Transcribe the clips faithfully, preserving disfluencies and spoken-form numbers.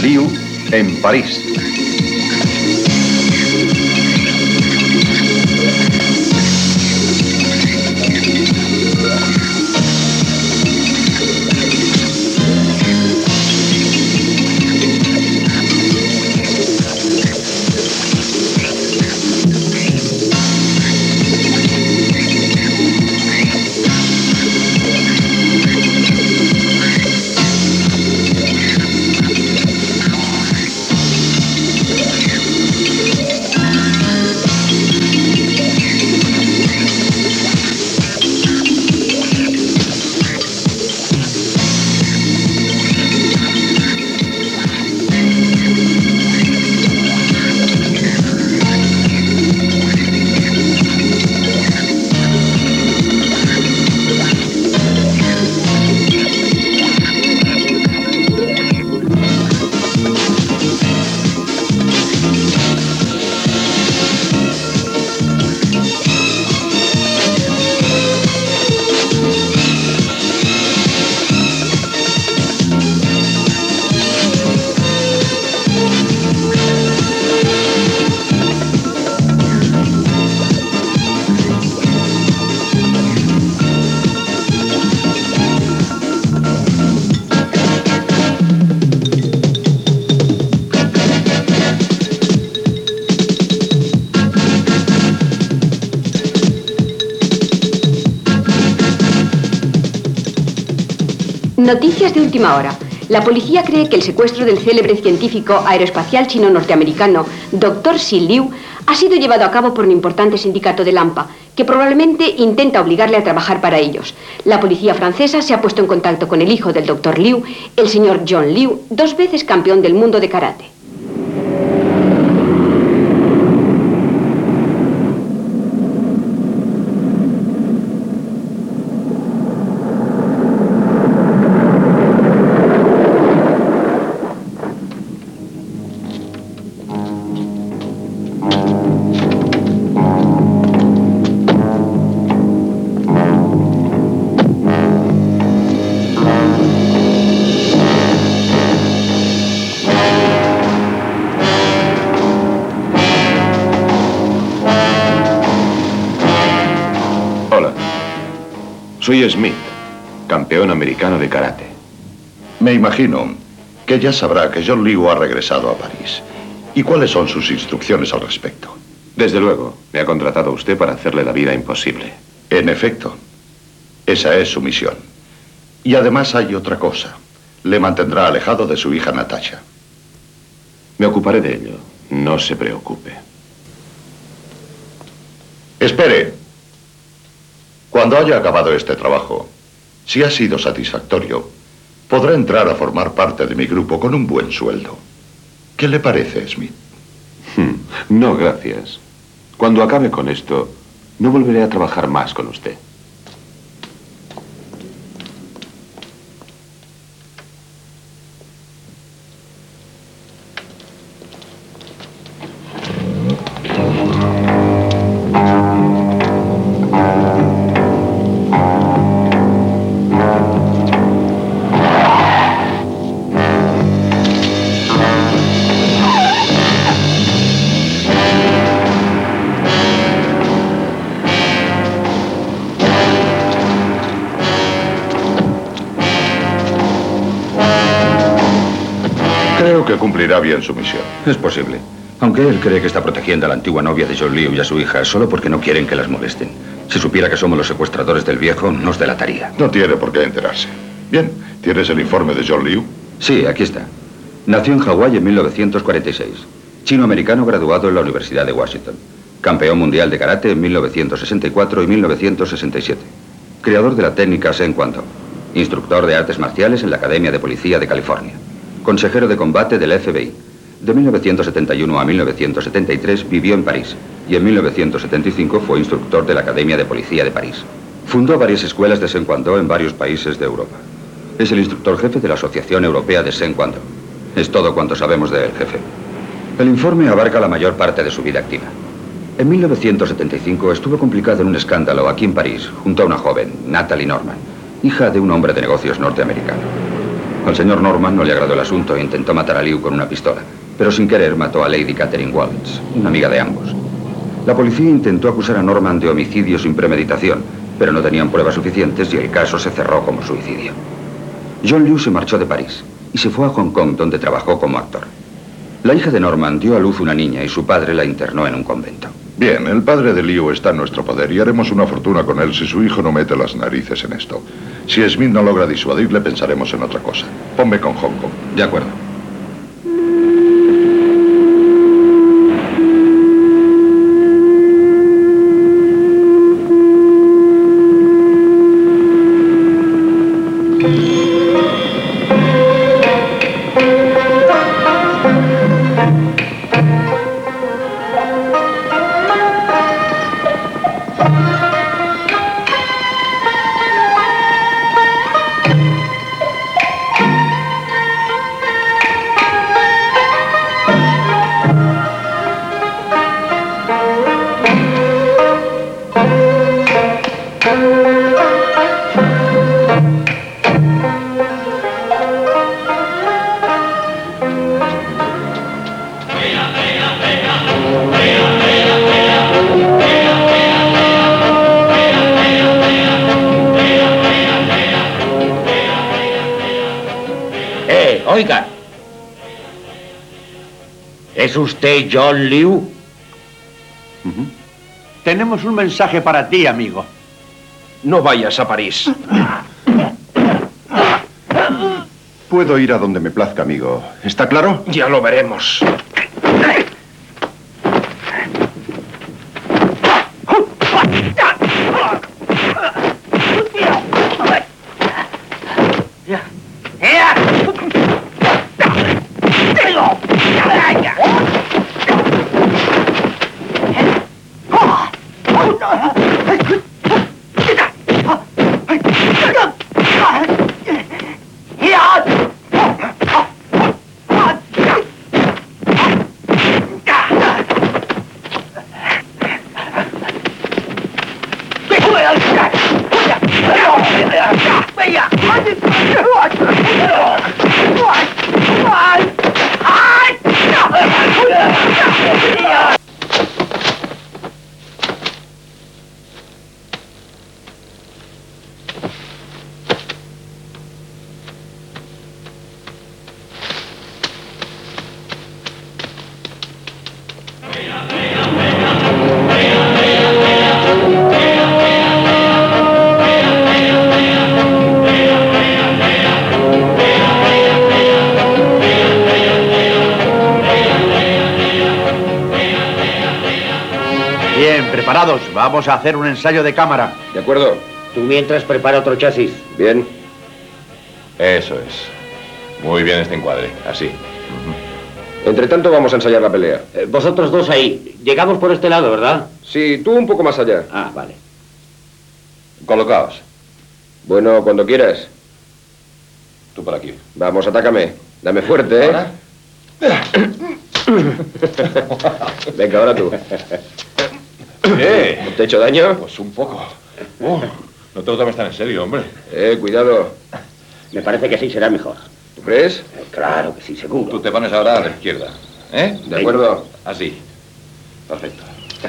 Liu en París. Noticias de última hora. La policía cree que el secuestro del célebre científico aeroespacial chino-norteamericano doctor Xin Liu ha sido llevado a cabo por un importante sindicato de Lampa, que probablemente intenta obligarle a trabajar para ellos. La policía francesa se ha puesto en contacto con el hijo del doctor Liu, el señor John Liu, dos veces campeón del mundo de karate. Soy Smith, campeón americano de karate. Me imagino que ya sabrá que John Liu ha regresado a París. ¿Y cuáles son sus instrucciones al respecto? Desde luego, me ha contratado usted para hacerle la vida imposible. En efecto, esa es su misión. Y además hay otra cosa. Le mantendrá alejado de su hija Natasha. Me ocuparé de ello. No se preocupe. Espere. Cuando haya acabado este trabajo, si ha sido satisfactorio, podrá entrar a formar parte de mi grupo con un buen sueldo. ¿Qué le parece, Smith? Hmm, no, gracias. Cuando acabe con esto, no volveré a trabajar más con usted. Creo que cumplirá bien su misión. Es posible. Aunque él cree que está protegiendo a la antigua novia de John Liu y a su hija solo porque no quieren que las molesten. Si supiera que somos los secuestradores del viejo, nos delataría. No tiene por qué enterarse. Bien, ¿tienes el informe de John Liu? Sí, aquí está. Nació en Hawái en mil novecientos cuarenta y seis. Chino-americano graduado en la Universidad de Washington. Campeón mundial de karate en mil novecientos sesenta y cuatro y mil novecientos sesenta y siete. Creador de la técnica Sen Kwan Do. Instructor de artes marciales en la Academia de Policía de California. Consejero de combate del F B I. De mil novecientos setenta y uno a mil novecientos setenta y tres vivió en París y en mil novecientos setenta y cinco fue instructor de la Academia de Policía de París. Fundó varias escuelas de Sen Kwan Do en varios países de Europa. Es el instructor jefe de la Asociación Europea de Sen Kwan Do. Es todo cuanto sabemos de él, jefe. El informe abarca la mayor parte de su vida activa. En mil novecientos setenta y cinco estuvo complicado en un escándalo aquí en París junto a una joven, Natalie Norman, hija de un hombre de negocios norteamericano. Al señor Norman no le agradó el asunto e intentó matar a Liu con una pistola, pero sin querer mató a Lady Catherine Wallace, una amiga de ambos. La policía intentó acusar a Norman de homicidio sin premeditación, pero no tenían pruebas suficientes y el caso se cerró como suicidio. John Liu se marchó de París y se fue a Hong Kong, donde trabajó como actor. La hija de Norman dio a luz una niña y su padre la internó en un convento. Bien, el padre de Liu está en nuestro poder y haremos una fortuna con él si su hijo no mete las narices en esto. Si Smith no logra disuadirle, pensaremos en otra cosa. Ponme con Hong Kong. De acuerdo. Oiga, ¿es usted John Liu? Uh-huh. Tenemos un mensaje para ti, amigo. No vayas a París. Puedo ir a donde me plazca, amigo. ¿Está claro? Ya lo veremos. Preparados, vamos a hacer un ensayo de cámara. De acuerdo. Tú mientras prepara otro chasis. Bien. Eso es. Muy bien este encuadre, así. Uh-huh. Entre tanto vamos a ensayar la pelea. Eh, vosotros dos ahí. Llegamos por este lado, ¿verdad? Sí, tú un poco más allá. Ah, vale. Colocaos. Bueno, cuando quieras. Tú por aquí. Vamos, atácame. Dame fuerte, ¿eh? ¿Ahora? Venga, ahora tú. ¿Qué? ¿Te he hecho daño? Pues un poco. Uh, no te lo tomes tan en serio, hombre. Eh, cuidado. Me parece que así será mejor. ¿Tú crees? Eh, claro que sí, seguro. Tú te pones ahora a la izquierda. ¿Eh? De acuerdo. Así. Perfecto.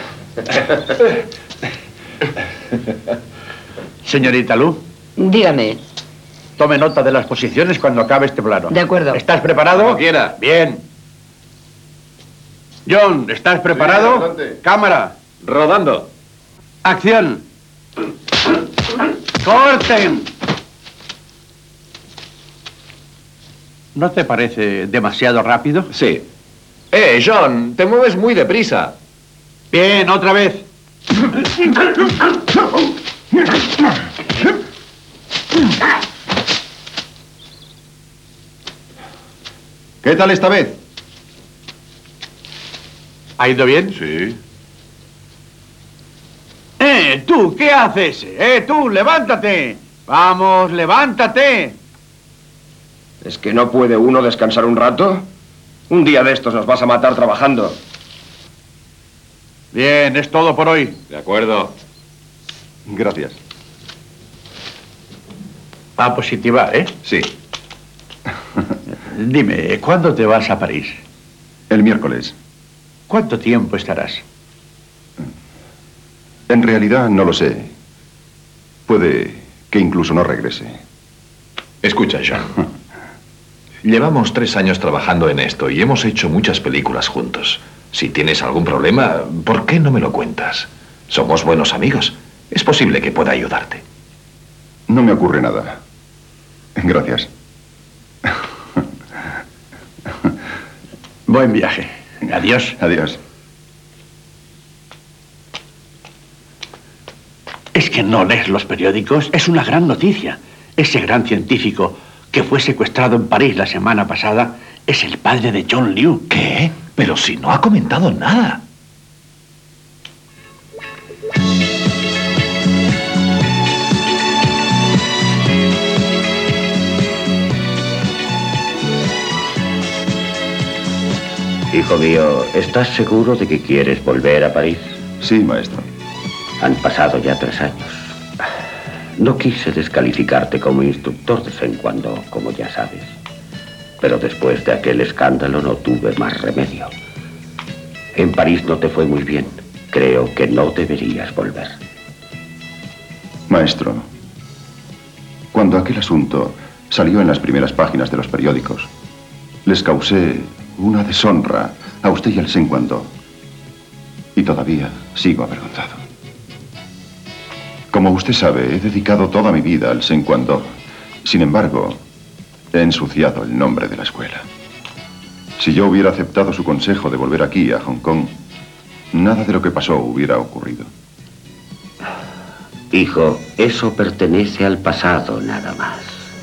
Señorita Lu, Dígame. tome nota de las posiciones cuando acabe este plano. De acuerdo. ¿Estás preparado? Como quiera. Bien. John, ¿estás preparado? Sí, adelante. Cámara. Rodando. Acción. ¡Corten! ¿No te parece demasiado rápido? Sí. Eh, John, te mueves muy deprisa. Bien, otra vez. ¿Qué tal esta vez? ¿Ha ido bien? Sí. ¡Eh, tú! ¿Qué haces? ¡Eh, tú! ¡Levántate! ¡Vamos, levántate! ¿Es que no puede uno descansar un rato? Un día de estos nos vas a matar trabajando. Bien, es todo por hoy. De acuerdo. Gracias. A positivar, ¿eh? Sí. Dime, ¿cuándo te vas a París? El miércoles. ¿Cuánto tiempo estarás? En realidad no lo sé. Puede que incluso no regrese. Escucha, Jean. Llevamos tres años trabajando en esto y hemos hecho muchas películas juntos. Si tienes algún problema, ¿por qué no me lo cuentas? Somos buenos amigos. Es posible que pueda ayudarte. No me ocurre nada. Gracias. Buen viaje. Adiós. Adiós. ¿Es que no lees los periódicos? Es una gran noticia. Ese gran científico que fue secuestrado en París la semana pasada es el padre de John Liu. ¿Qué? Pero si no ha comentado nada. Hijo mío, ¿estás seguro de que quieres volver a París? Sí, maestro. Han pasado ya tres años. No quise descalificarte como instructor de vez en cuando, como ya sabes. Pero después de aquel escándalo no tuve más remedio. En París no te fue muy bien. Creo que no deberías volver. Maestro, cuando aquel asunto salió en las primeras páginas de los periódicos, les causé una deshonra a usted y al Taekwondo. Y todavía sigo avergonzado. Como usted sabe, he dedicado toda mi vida al Taekwondo. Sin embargo, he ensuciado el nombre de la escuela. Si yo hubiera aceptado su consejo de volver aquí, a Hong Kong, nada de lo que pasó hubiera ocurrido. Hijo, eso pertenece al pasado nada más.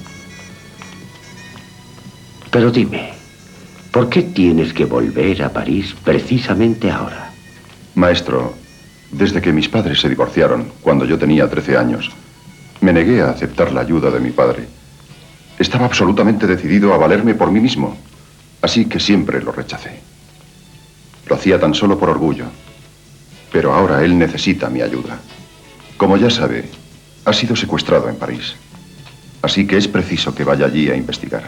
Pero dime, ¿por qué tienes que volver a París precisamente ahora? Maestro, desde que mis padres se divorciaron, cuando yo tenía trece años, me negué a aceptar la ayuda de mi padre. Estaba absolutamente decidido a valerme por mí mismo, así que siempre lo rechacé. Lo hacía tan solo por orgullo, pero ahora él necesita mi ayuda. Como ya sabe, ha sido secuestrado en París, así que es preciso que vaya allí a investigar.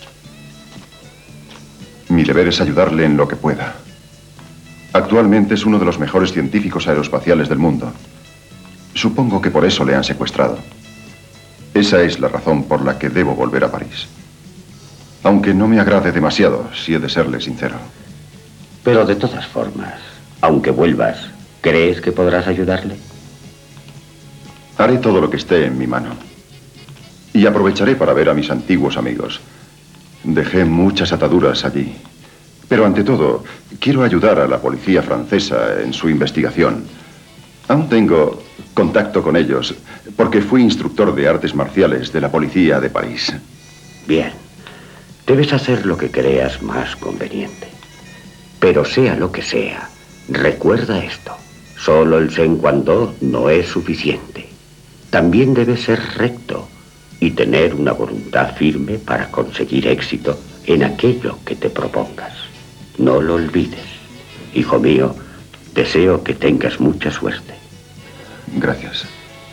Mi deber es ayudarle en lo que pueda. Actualmente es uno de los mejores científicos aeroespaciales del mundo. Supongo que por eso le han secuestrado. Esa es la razón por la que debo volver a París. Aunque no me agrade demasiado, si he de serle sincero. Pero de todas formas, aunque vuelvas, ¿crees que podrás ayudarle? Haré todo lo que esté en mi mano. Y aprovecharé para ver a mis antiguos amigos. Dejé muchas ataduras allí. Pero ante todo, quiero ayudar a la policía francesa en su investigación. Aún tengo contacto con ellos, porque fui instructor de artes marciales de la policía de París. Bien. Debes hacer lo que creas más conveniente. Pero sea lo que sea, recuerda esto. Solo el Taekwondo no es suficiente. También debes ser recto y tener una voluntad firme para conseguir éxito en aquello que te propongas. No lo olvides. Hijo mío, deseo que tengas mucha suerte. Gracias.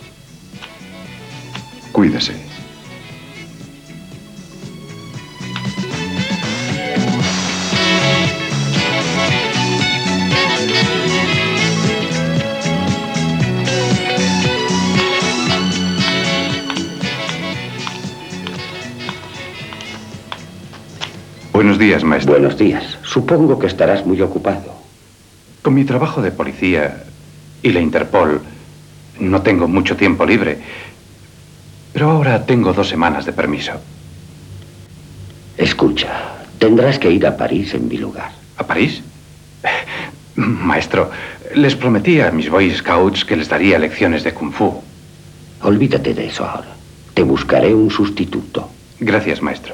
Cuídese. Buenos días, maestro. Buenos días. Supongo que estarás muy ocupado. Con mi trabajo de policía y la Interpol, no tengo mucho tiempo libre. Pero ahora tengo dos semanas de permiso. Escucha, tendrás que ir a París en mi lugar. ¿A París? Maestro, les prometí a mis Boy Scouts que les daría lecciones de Kung Fu. Olvídate de eso ahora. Te buscaré un sustituto. Gracias, maestro.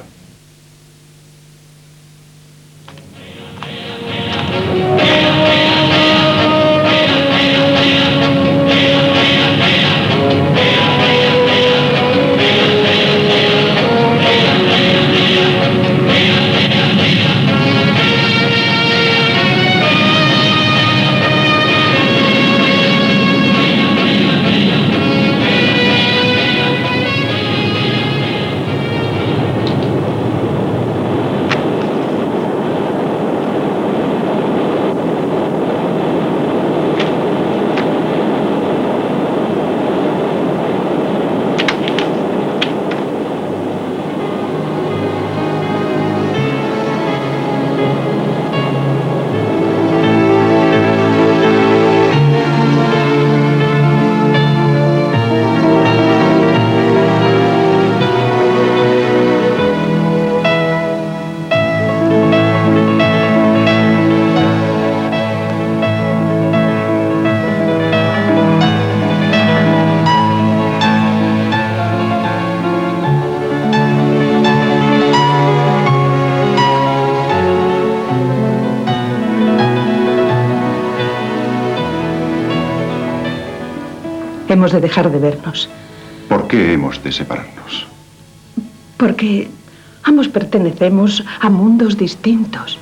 hemos de dejar de vernos. ¿Por qué hemos de separarnos? Porque ambos pertenecemos a mundos distintos.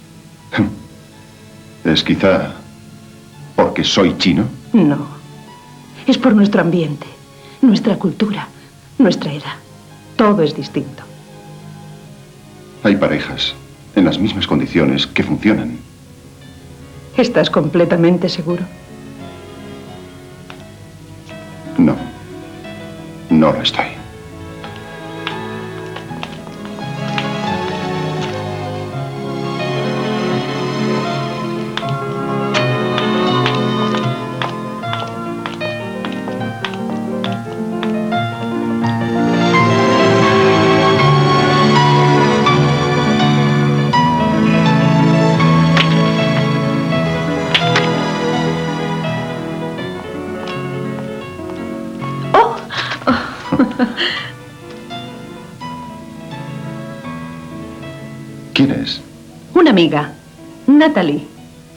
¿Es quizá porque soy chino? No. Es por nuestro ambiente, nuestra cultura, nuestra edad. Todo es distinto. Hay parejas en las mismas condiciones que funcionan. ¿Estás completamente seguro? No. No lo estoy. ¿Quién es? Una amiga, Natalie.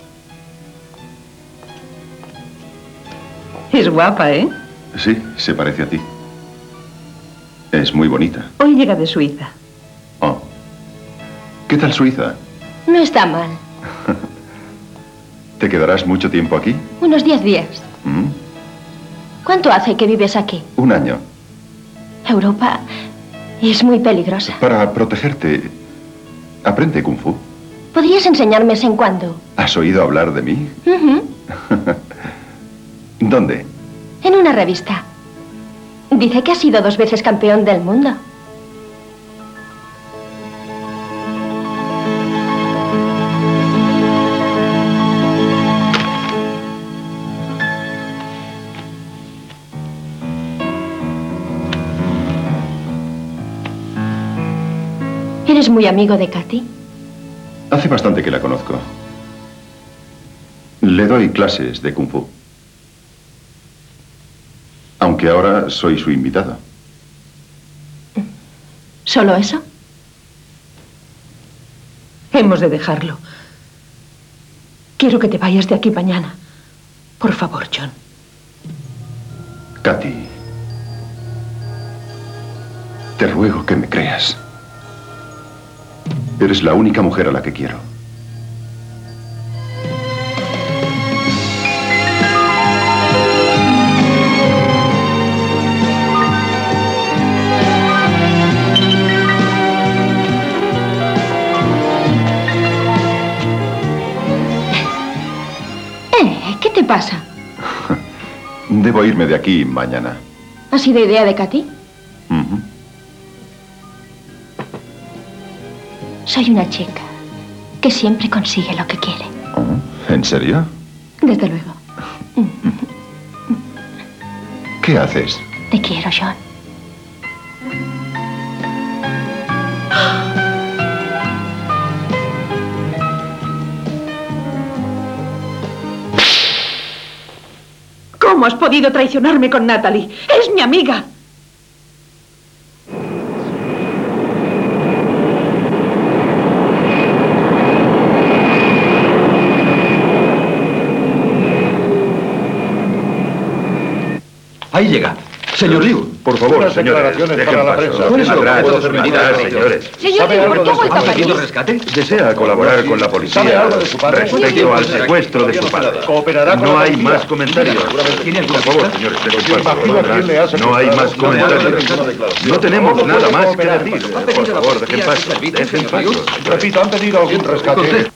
Es guapa, ¿eh? Sí, se parece a ti. Es muy bonita. Hoy llega de Suiza. Oh. ¿Qué tal Suiza? No está mal. ¿Te quedarás mucho tiempo aquí? Unos diez días. ¿Mm? ¿Cuánto hace que vives aquí? Un año. Europa es muy peligrosa. Para protegerte, aprende Kung Fu. ¿Podrías enseñarme de vez en cuando? ¿Has oído hablar de mí? Uh-huh. ¿Dónde? En una revista. Dice que has sido dos veces campeón del mundo. ¿Eres muy amigo de Katy? Hace bastante que la conozco. Le doy clases de Kung Fu. Aunque ahora soy su invitado. ¿Solo eso? Hemos de dejarlo. Quiero que te vayas de aquí mañana. Por favor, John. Katy, te ruego que me creas. Eres la única mujer a la que quiero. Eh, ¿qué te pasa? Debo irme de aquí mañana. ¿Ha sido idea de Katy? Uh-huh. Soy una chica que siempre consigue lo que quiere. Oh, ¿en serio? Desde luego. ¿Qué haces? Te quiero, John. ¿Cómo has podido traicionarme con Natalie? ¡Es mi amiga! Ahí llega. Señor Liu. Por favor, Unas señores, declaraciones dejen para la paso. prensa. Dejen Eso, atrás, puedo permitir atrás, eso. señores. Señor, ¿por qué ha vuelto a París? rescate? ¿Desea colaborar con la ¿Sabe policía algo de su padre? respecto al secuestro de su padre? ¿Cooperará con No la hay policía? más comentarios. ¿Tiene alguna Por favor, pista? señores, dejen Me paso. imagino a quién le ha No hay más secuestrado. comentarios. No puede No tenemos ¿Cómo nada puede más que cooperar? decir. ¿Ha Por pedido la favor, dejen policía paso. sus servicios, Dejen señor Liu? paso. Repito, ¿han pedido algún rescate?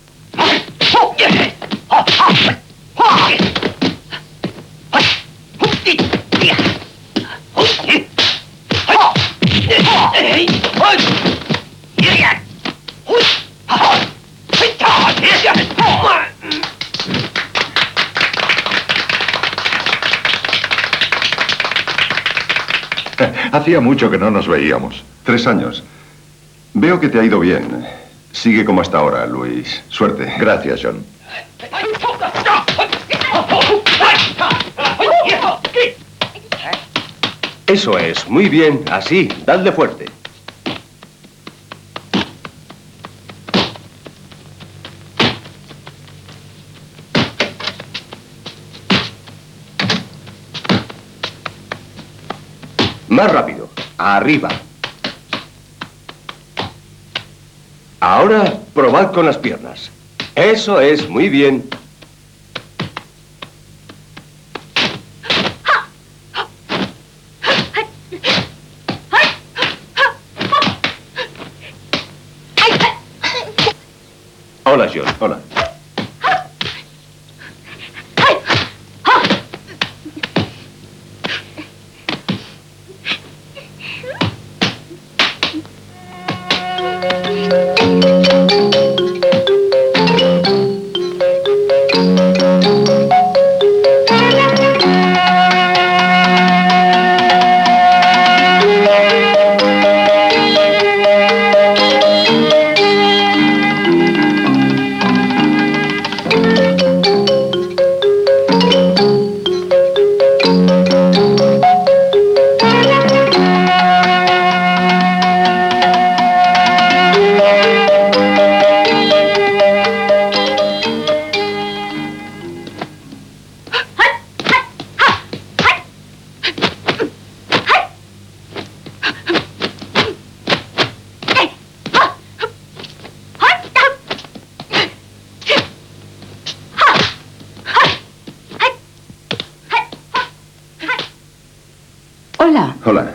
Hacía mucho que no nos veíamos. Tres años. Veo que te ha ido bien. Sigue como hasta ahora, Luis. Suerte. Gracias, John. Eso es, muy bien, así, dadle fuerte. Más rápido. Arriba. Ahora probad con las piernas. Eso es, muy bien. Hola, John. Hola. Hola. Hola.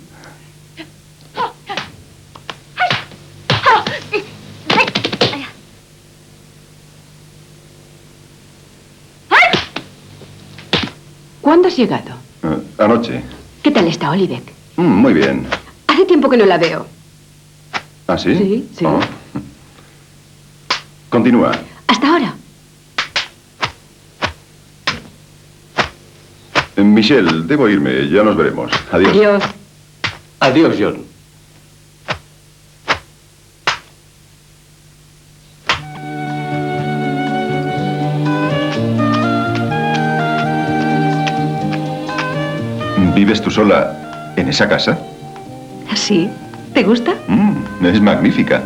¿Cuándo has llegado? Eh, anoche. ¿Qué tal está Olivet? Mm, muy bien. Hace tiempo que no la veo. ¿Ah, sí? Sí, sí. Oh. Continúa. Hasta ahora. Eh, Michelle, debo irme. Ya nos veremos. Adiós. Adiós. Adiós, John. ¿Vives tú sola en esa casa? ¿Sí? ¿Te gusta? Mm, es magnífica.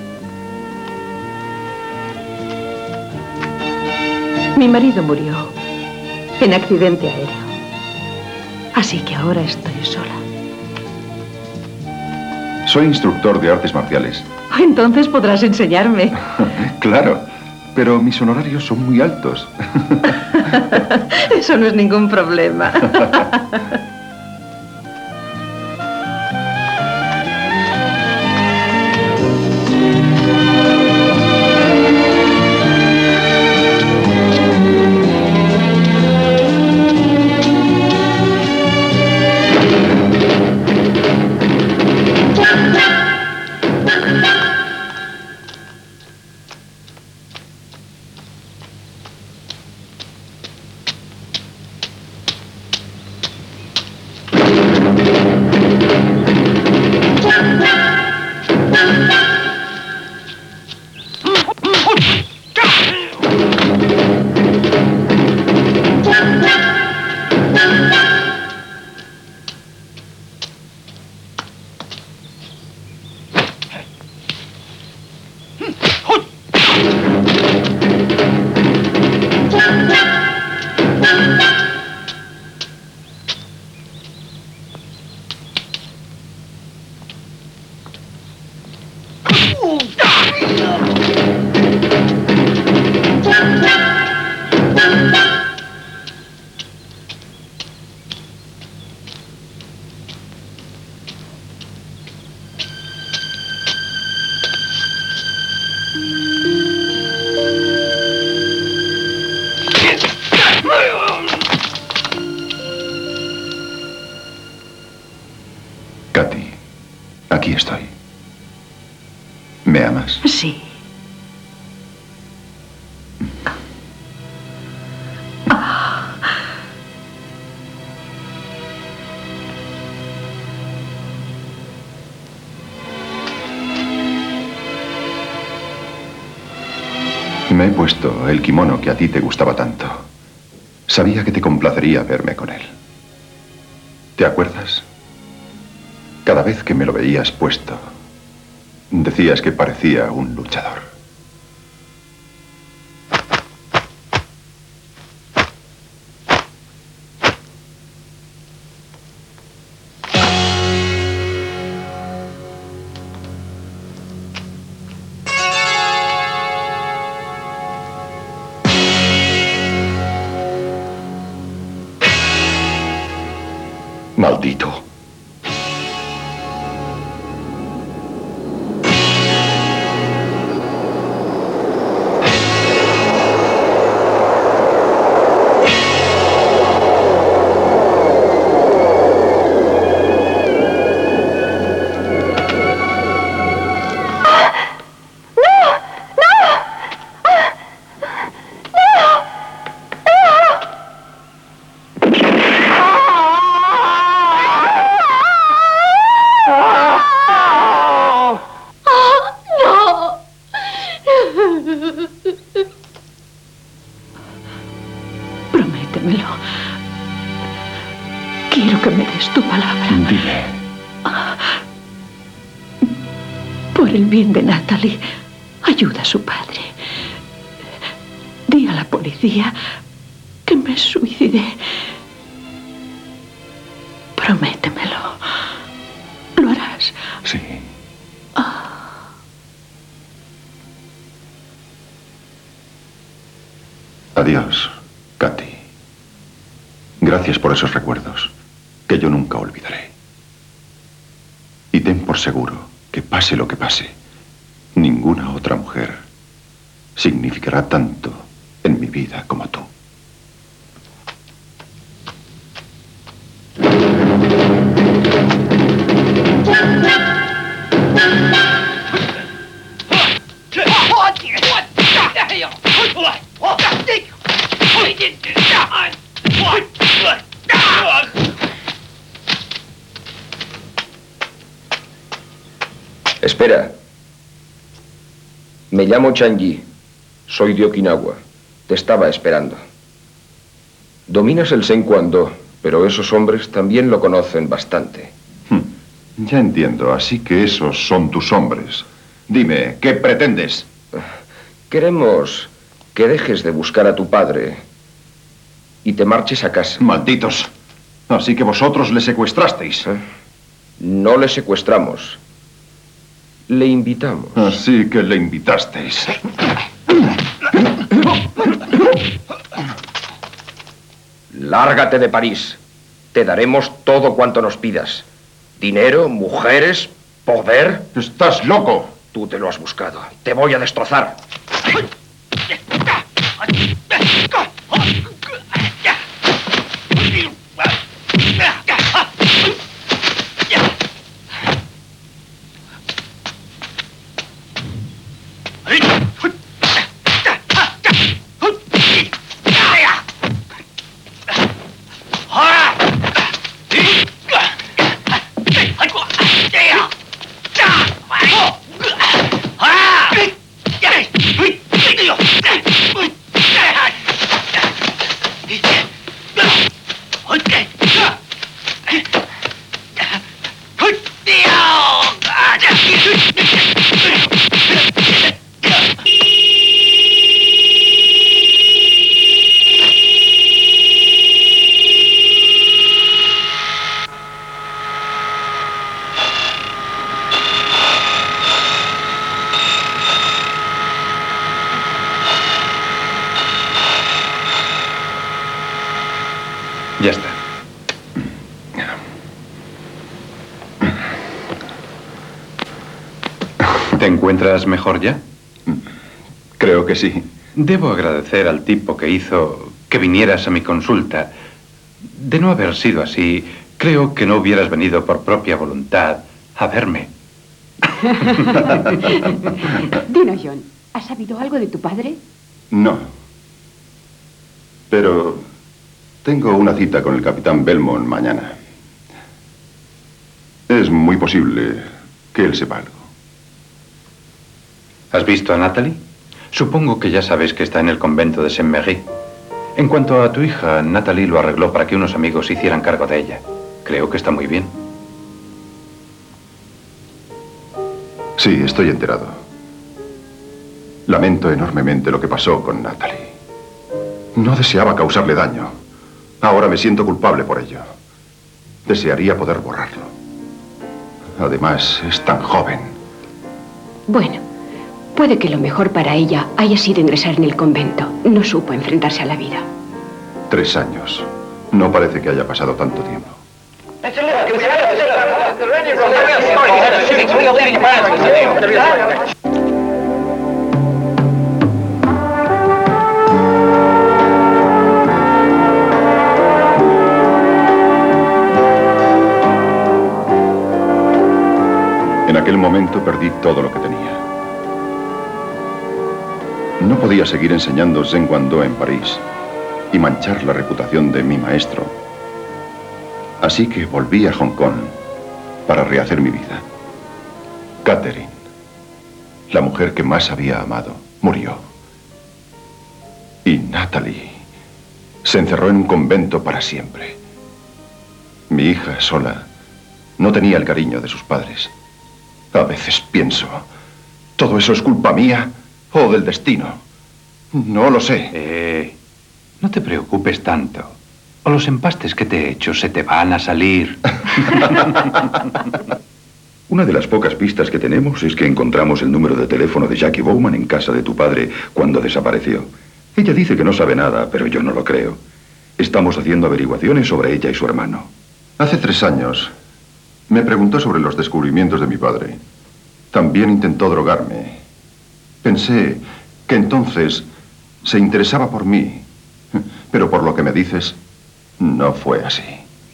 Mi marido murió en accidente aéreo. Así que ahora estoy sola. Soy instructor de artes marciales. Entonces podrás enseñarme. Claro, pero mis honorarios son muy altos. Eso no es ningún problema. Katy, aquí estoy. ¿Me amas? Sí. Me he puesto el kimono que a ti te gustaba tanto. Sabía que te complacería verme con él. ¿Te acuerdas? Cada vez que me lo veías puesto, decías que parecía un luchador. Maldito. Prométemelo. Quiero que me des tu palabra. Dime. Por el bien de Natalie, ayuda a su padre. Di a la policía que me suicidé. Prométemelo. ¿Lo harás? Sí. Adiós, Katy. Gracias por esos recuerdos que yo nunca olvidaré. Y ten por seguro que pase lo que pase, ninguna otra mujer significará tanto en mi vida como tú. Espera. Me llamo Chang-Yi. Soy de Okinawa. Te estaba esperando. Dominas el Sen Quan Do, pero esos hombres también lo conocen bastante. Hmm. Ya entiendo, así que esos son tus hombres. Dime, ¿qué pretendes? Queremos que dejes de buscar a tu padre y te marches a casa. Malditos. Así que vosotros le secuestrasteis. ¿Eh? No le secuestramos. Le invitamos. Así que le invitasteis. Lárgate de París. Te daremos todo cuanto nos pidas. Dinero, mujeres, poder. ¡Estás loco! Tú te lo has buscado. Te voy a destrozar. Ya está. ¿Te encuentras mejor ya? Creo que sí. Debo agradecer al tipo que hizo que vinieras a mi consulta. De no haber sido así, creo que no hubieras venido por propia voluntad a verme. Dinos, John, ¿has sabido algo de tu padre? No. Pero tengo una cita con el capitán Belmont mañana. Es muy posible que él sepa algo. ¿Has visto a Natalie? Supongo que ya sabes que está en el convento de Saint-Méry. En cuanto a tu hija, Natalie lo arregló para que unos amigos se hicieran cargo de ella. Creo que está muy bien. Sí, estoy enterado. Lamento enormemente lo que pasó con Natalie. No deseaba causarle daño. Ahora me siento culpable por ello. Desearía poder borrarlo. Además, es tan joven. Bueno, puede que lo mejor para ella haya sido ingresar en el convento. No supo enfrentarse a la vida. Tres años. No parece que haya pasado tanto tiempo. En aquel momento perdí todo lo que tenía. No podía seguir enseñando Zhen Guandou en París y manchar la reputación de mi maestro. Así que volví a Hong Kong para rehacer mi vida. Catherine, la mujer que más había amado, murió. Y Natalie se encerró en un convento para siempre. Mi hija sola no tenía el cariño de sus padres. A veces pienso, ¿todo eso es culpa mía o del destino? No lo sé. Eh, no te preocupes tanto. O los empastes que te he hecho se te van a salir. Una de las pocas pistas que tenemos es que encontramos el número de teléfono de Jackie Bowman en casa de tu padre cuando desapareció. Ella dice que no sabe nada, pero yo no lo creo. Estamos haciendo averiguaciones sobre ella y su hermano. Hace tres años me preguntó sobre los descubrimientos de mi padre. También intentó drogarme. Pensé que entonces se interesaba por mí, pero por lo que me dices, no fue así.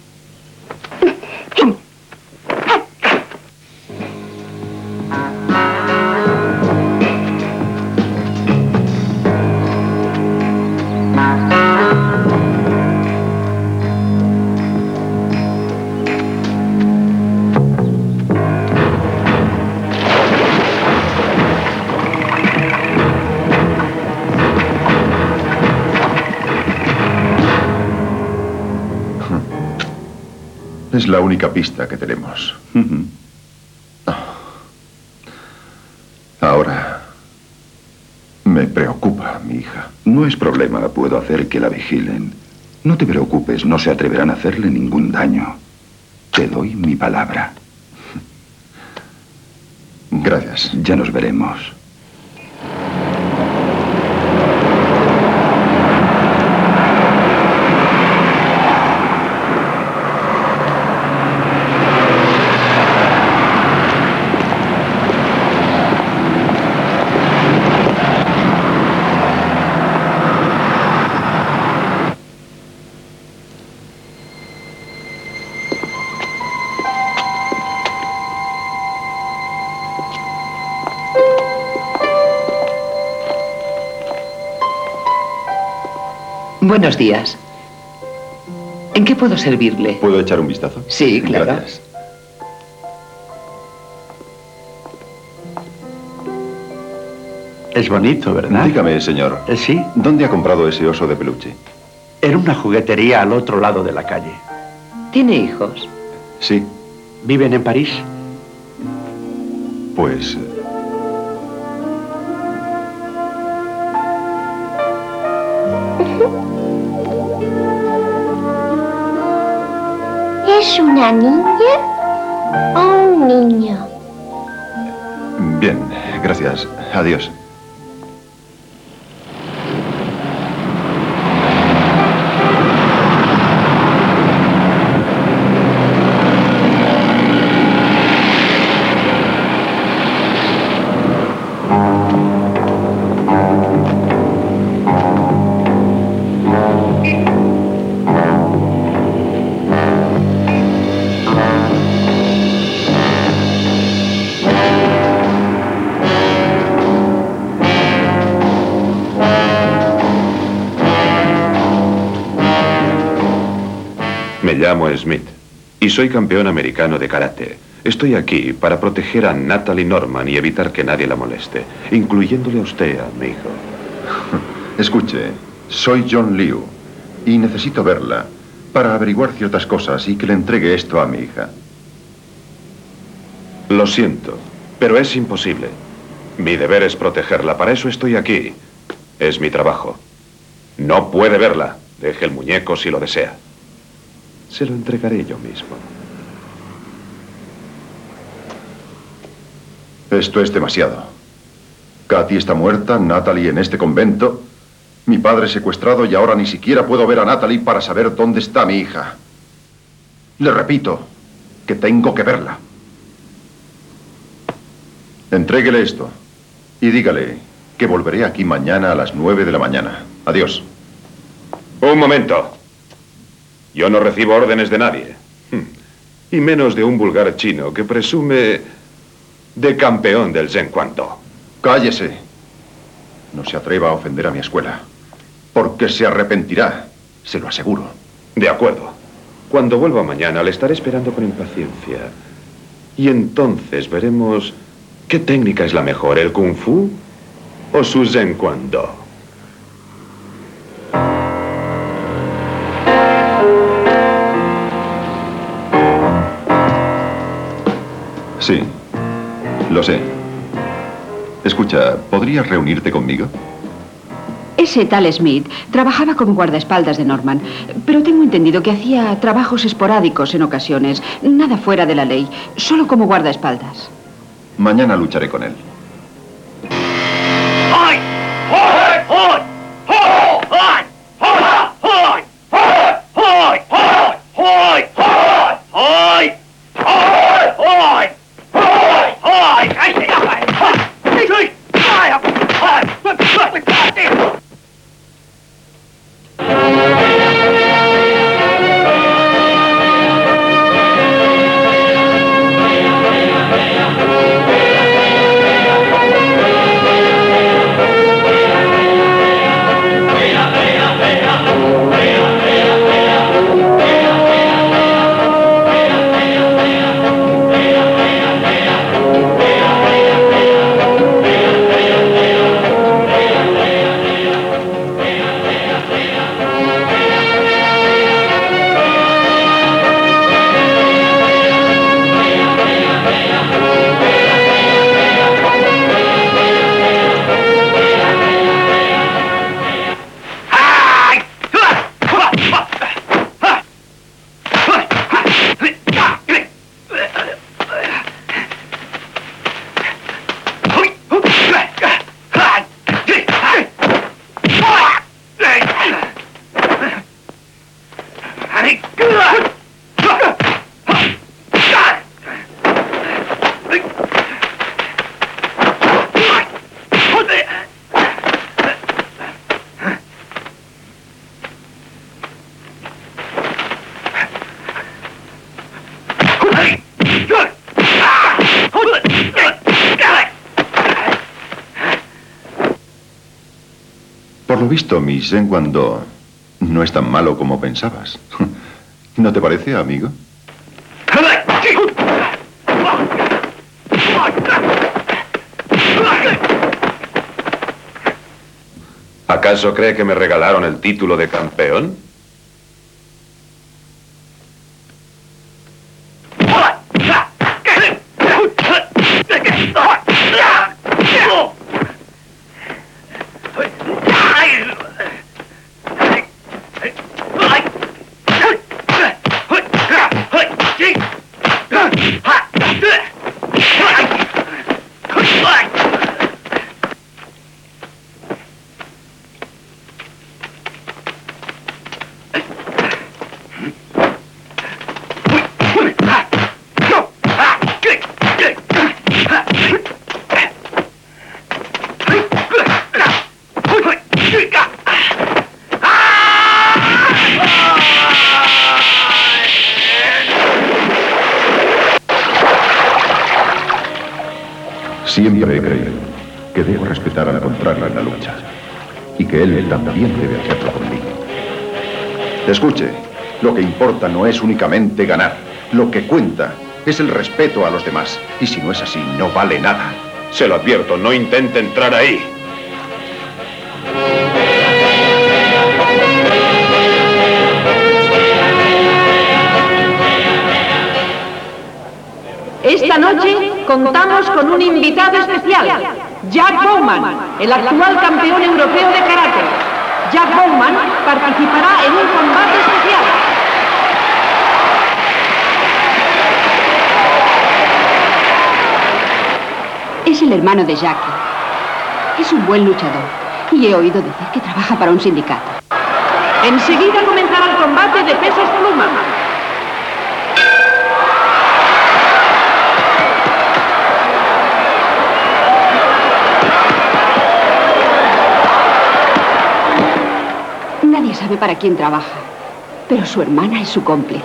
Es la única pista que tenemos. Uh-huh. Ahora me preocupa mi hija. No es problema, puedo hacer que la vigilen. No te preocupes, no se atreverán a hacerle ningún daño. Te doy mi palabra. Gracias. Ya nos veremos. Buenos días. ¿En qué puedo servirle? ¿Puedo echar un vistazo? Sí, claro. Gracias. Es bonito, ¿verdad? Dígame, señor. ¿Sí? ¿Dónde ha comprado ese oso de peluche? En una juguetería al otro lado de la calle. ¿Tiene hijos? Sí. ¿Viven en París? Pues... ¿Es una niña o un niño? Bien, gracias. Adiós. Me llamo Smith y soy campeón americano de karate. Estoy aquí para proteger a Natalie Norman y evitar que nadie la moleste, incluyéndole a usted, amigo. Escuche, soy John Liu y necesito verla para averiguar ciertas cosas y que le entregue esto a mi hija. Lo siento, pero es imposible. Mi deber es protegerla, para eso estoy aquí. Es mi trabajo. No puede verla. Deje el muñeco si lo desea. Se lo entregaré yo mismo. Esto es demasiado. Katy está muerta, Natalie en este convento, mi padre secuestrado y ahora ni siquiera puedo ver a Natalie para saber dónde está mi hija. Le repito que tengo que verla. Entréguele esto y dígale que volveré aquí mañana a las nueve de la mañana. Adiós. Un momento. Yo no recibo órdenes de nadie. Y menos de un vulgar chino que presume de campeón del Zhenquando. Cállese. No se atreva a ofender a mi escuela. Porque se arrepentirá, se lo aseguro. De acuerdo. Cuando vuelva mañana le estaré esperando con impaciencia. Y entonces veremos qué técnica es la mejor, el Kung Fu o su Zhenquando. Sí, lo sé. Escucha, ¿podrías reunirte conmigo? Ese tal Smith trabajaba como guardaespaldas de Norman, pero tengo entendido que hacía trabajos esporádicos en ocasiones, nada fuera de la ley, solo como guardaespaldas. Mañana lucharé con él. Por lo visto, mi Zhenquando no es tan malo como pensabas. ¿No te parece, amigo? ¿Acaso cree que me regalaron el título de campeón? Siempre he creído que debo respetar al contrario en la lucha y que él también debe hacerlo conmigo. Escuche, lo que importa no es únicamente ganar. Lo que cuenta es el respeto a los demás. Y si no es así, no vale nada. Se lo advierto, no intente entrar ahí. Esta noche contamos con un invitado especial, Jack Bowman, el actual campeón europeo de karate. Jack Bowman participará en un combate especial. Es el hermano de Jackie. Es un buen luchador y he oído decir que trabaja para un sindicato. Enseguida comenzará el combate de pesos pluma. sabe para quién trabaja, pero su hermana es su cómplice.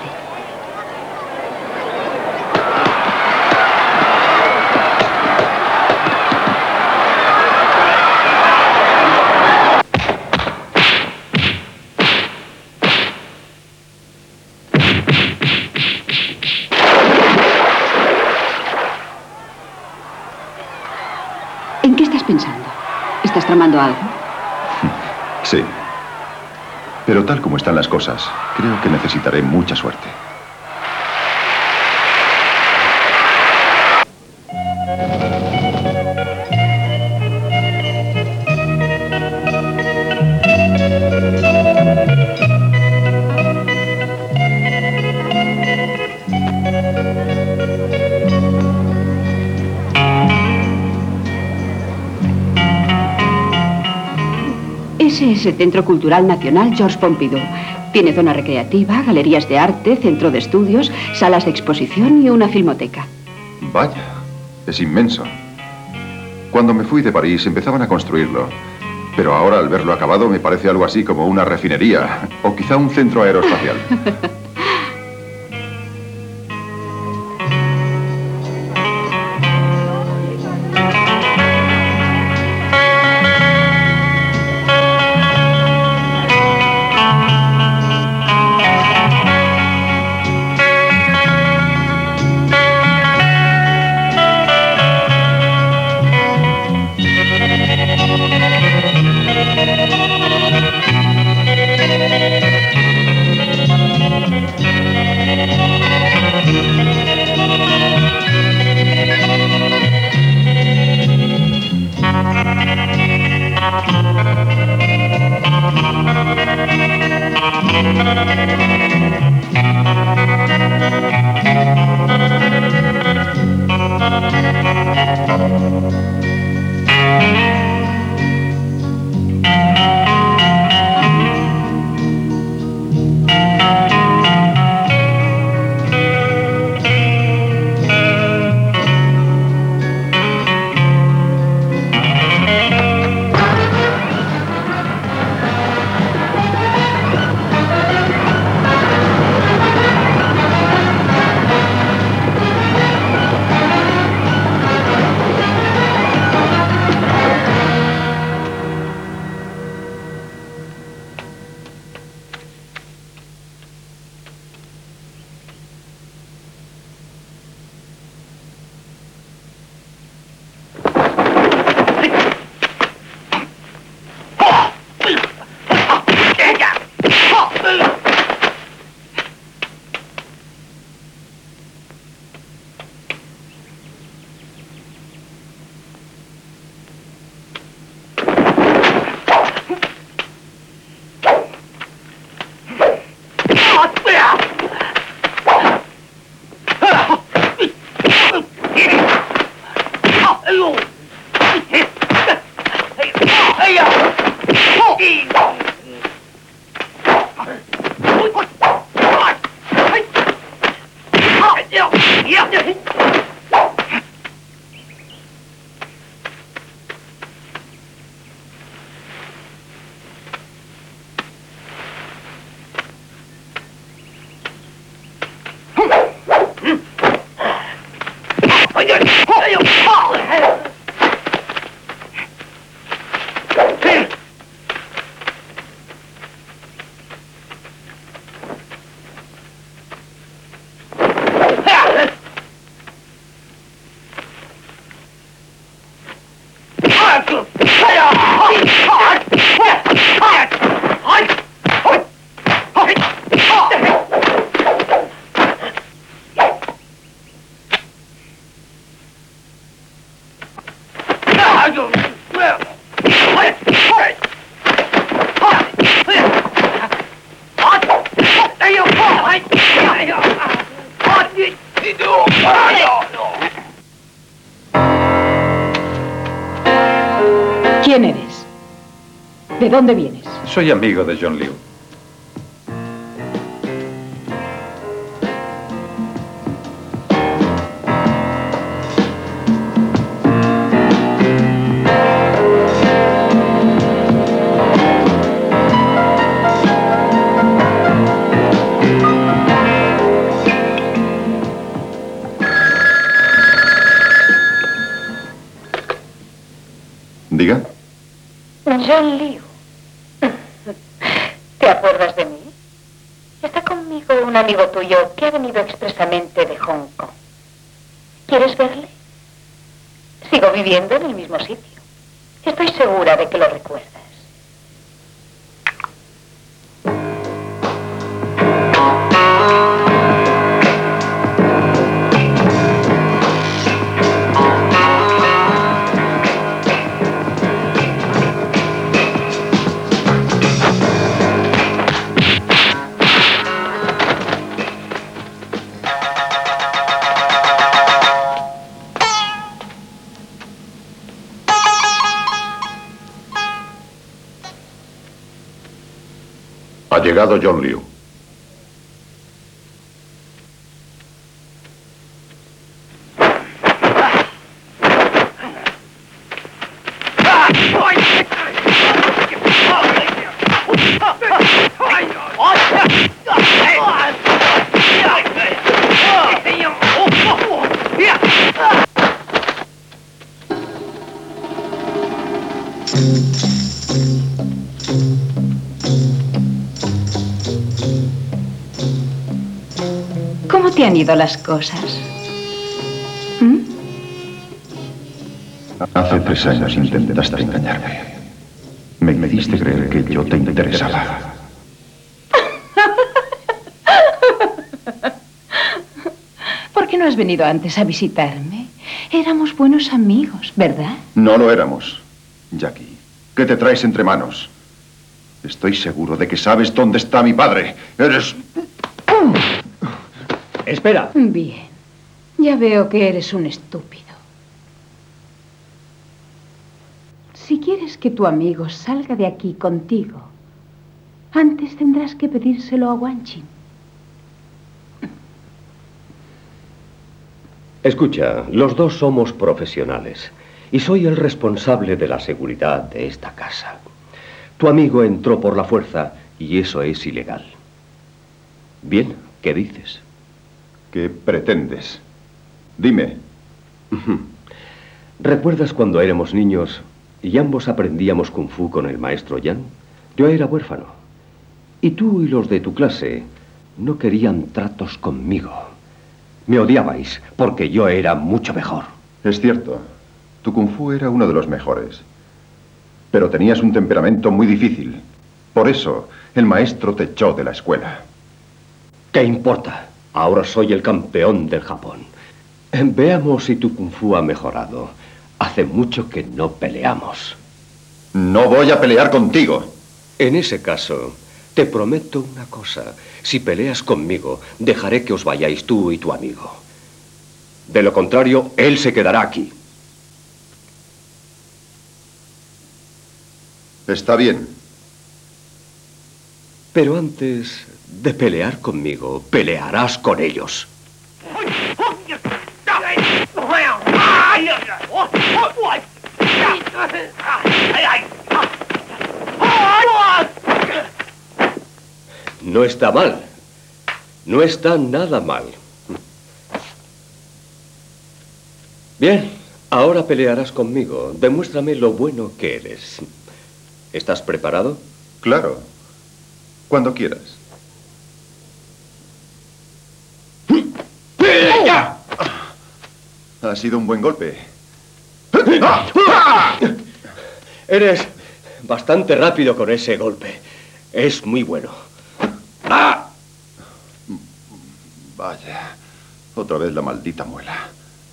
¿En qué estás pensando? ¿Estás tramando algo? Sí. Pero tal como están las cosas, creo que necesitaré mucha suerte. Ese es el Centro Cultural Nacional Georges Pompidou. Tiene zona recreativa, galerías de arte, centro de estudios, salas de exposición y una filmoteca. Vaya, es inmenso. Cuando me fui de París empezaban a construirlo. Pero ahora al verlo acabado me parece algo así como una refinería o quizá un centro aeroespacial. ¿Quién eres? ¿De dónde vienes? Soy amigo de John Liu. Diga. John Liu. ¿Te acuerdas de mí? Está conmigo un amigo tuyo que ha venido expresamente de Hong Kong. ¿Quieres verle? Sigo viviendo en el mismo sitio. Estoy segura de que lo recuerdas. Ha llegado John Liu. ¿Cómo te han ido las cosas? ¿Mm? Hace tres años intentaste engañarme. Me hiciste creer que yo te interesaba. ¿Por qué no has venido antes a visitarme? Éramos buenos amigos, ¿verdad? No lo éramos, Jackie. ¿Qué te traes entre manos? Estoy seguro de que sabes dónde está mi padre. Eres... Espera. Bien. Ya veo que eres un estúpido. Si quieres que tu amigo salga de aquí contigo, antes tendrás que pedírselo a Wan Chin. Escucha, los dos somos profesionales y soy el responsable de la seguridad de esta casa. Tu amigo entró por la fuerza y eso es ilegal. Bien, ¿qué dices? ¿Qué pretendes? Dime. ¿Recuerdas cuando éramos niños y ambos aprendíamos Kung Fu con el maestro Yan? Yo era huérfano. Y tú y los de tu clase no querían tratos conmigo. Me odiabais porque yo era mucho mejor. Es cierto. Tu Kung Fu era uno de los mejores. Pero tenías un temperamento muy difícil. Por eso, el maestro te echó de la escuela. ¿Qué importa? Ahora soy el campeón del Japón. Veamos si tu Kung Fu ha mejorado. Hace mucho que no peleamos. No voy a pelear contigo. En ese caso, te prometo una cosa. Si peleas conmigo, dejaré que os vayáis tú y tu amigo. De lo contrario, él se quedará aquí. Está bien. Pero antes de pelear conmigo, pelearás con ellos. No está mal. No está nada mal. Bien, ahora pelearás conmigo. Demuéstrame lo bueno que eres. ¿Estás preparado? Claro. Cuando quieras. Ha sido un buen golpe. Eres bastante rápido con ese golpe. Es muy bueno. Vaya. Otra vez la maldita muela.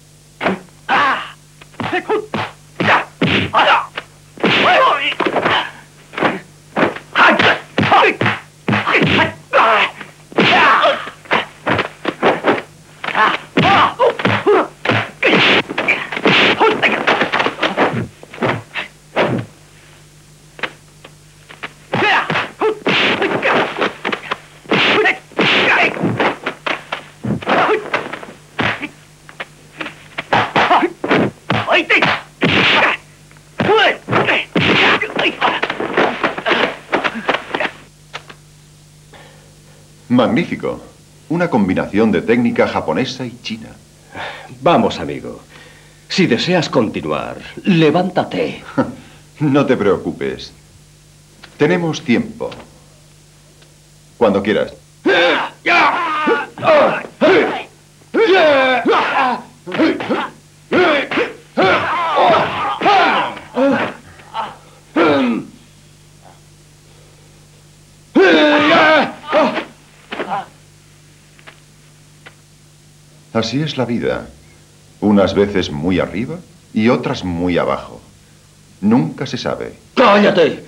Magnífico. Una combinación de técnica japonesa y china. Vamos, amigo. Si deseas continuar, levántate. No te preocupes. Tenemos tiempo. Cuando quieras. Así es la vida. Unas veces muy arriba y otras muy abajo. Nunca se sabe. ¡Cállate!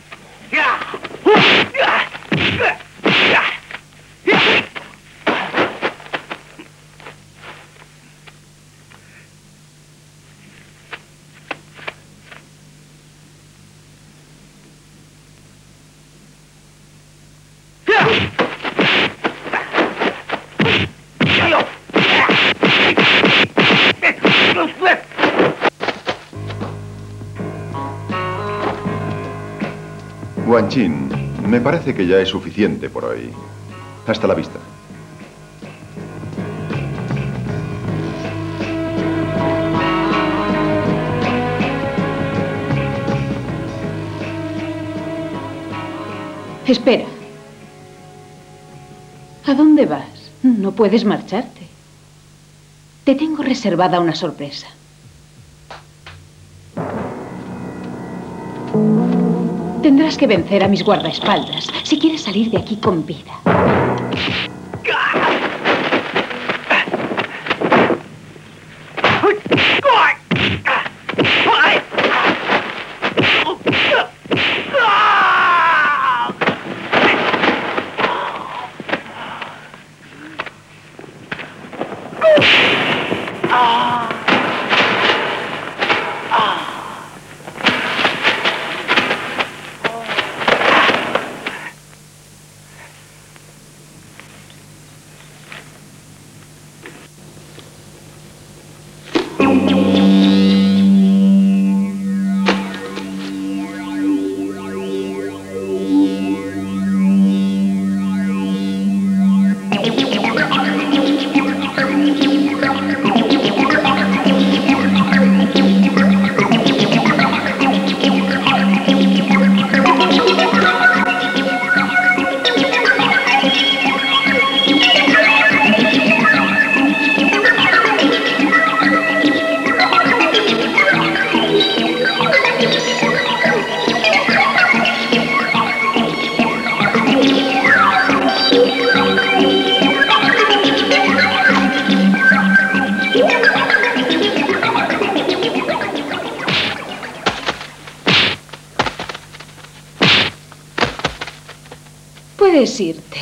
Wan Chin, me parece que ya es suficiente por hoy. Hasta la vista. Espera. ¿A dónde vas? No puedes marcharte. Te tengo reservada una sorpresa. Tendrás que vencer a mis guardaespaldas si quieres salir de aquí con vida. Puedes irte.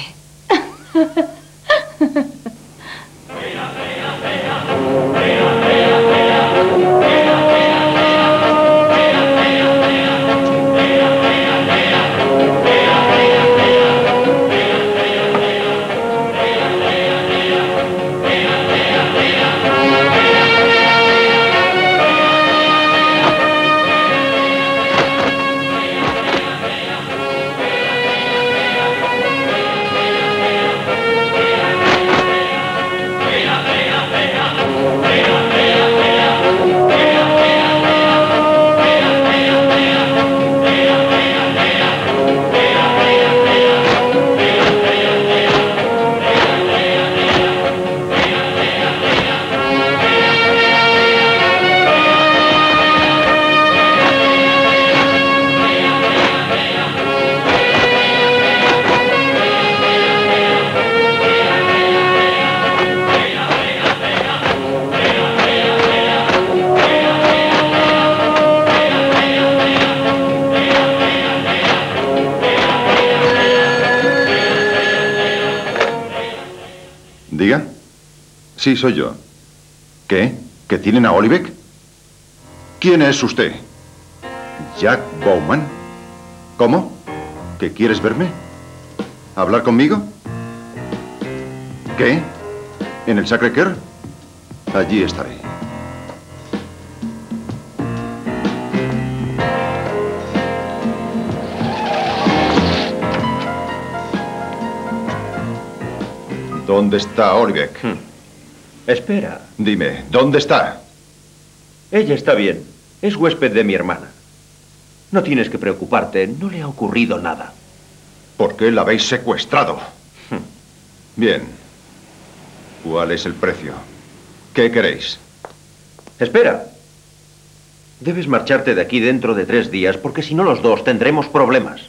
¿Diga? Sí, soy yo. ¿Qué? ¿Que tienen a Olibeck? ¿Quién es usted? ¿Jack Bowman? ¿Cómo? ¿Que quieres verme? ¿Hablar conmigo? ¿Qué? ¿En el Sacré-Cœur? Allí estaré. ¿Dónde está Olibeck? Hmm. Espera. Dime, ¿dónde está? Ella está bien. Es huésped de mi hermana. No tienes que preocuparte, no le ha ocurrido nada. ¿Por qué la habéis secuestrado? Bien. ¿Cuál es el precio? ¿Qué queréis? Espera. Debes marcharte de aquí dentro de tres días, porque si no los dos tendremos problemas.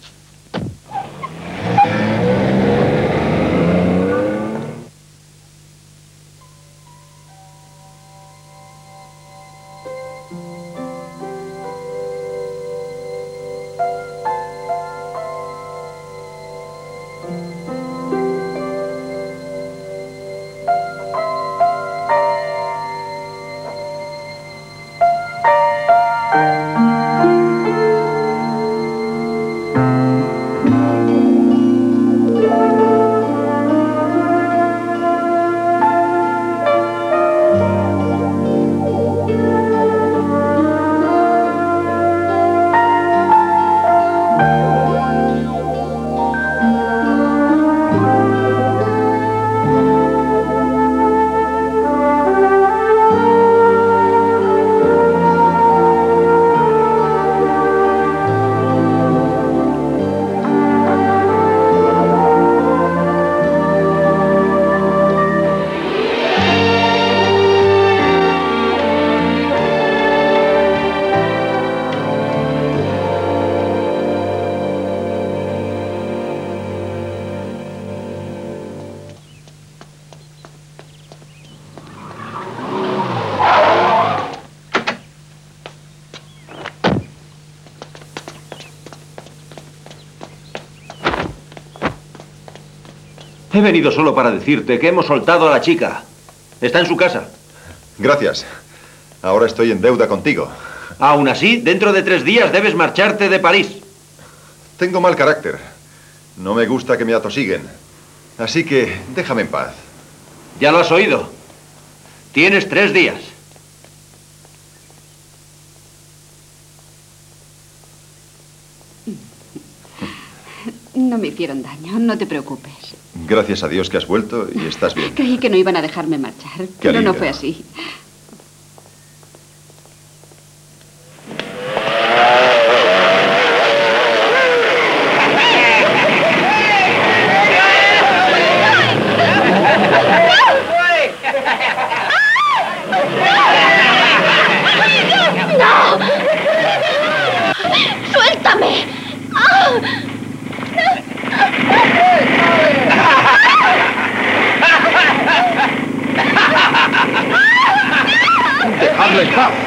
He venido solo para decirte que hemos soltado a la chica. Está en su casa. Gracias. Ahora estoy en deuda contigo. Aún así, dentro de tres días debes marcharte de París. Tengo mal carácter. No me gusta que me atosiguen. Así que déjame en paz. Ya lo has oído. Tienes tres días. No me hicieron daño, no te preocupes. Gracias a Dios que has vuelto y estás bien. Creí que no iban a dejarme marchar, Qué pero no alivio. fue así. ¡No! ¡Suéltame! ¡Ah! ¡Dejadle en paz!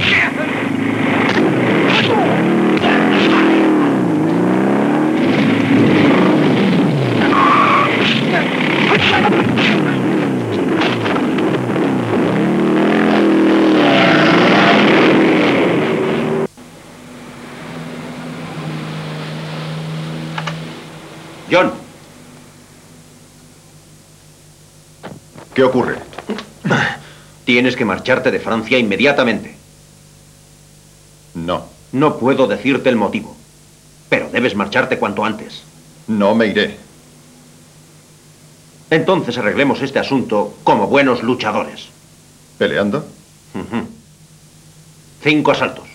John. ¿Qué ocurre? Tienes que marcharte de Francia inmediatamente. No. No puedo decirte el motivo, pero debes marcharte cuanto antes. No me iré. Entonces arreglemos este asunto como buenos luchadores. ¿Peleando? Ujú. Cinco asaltos.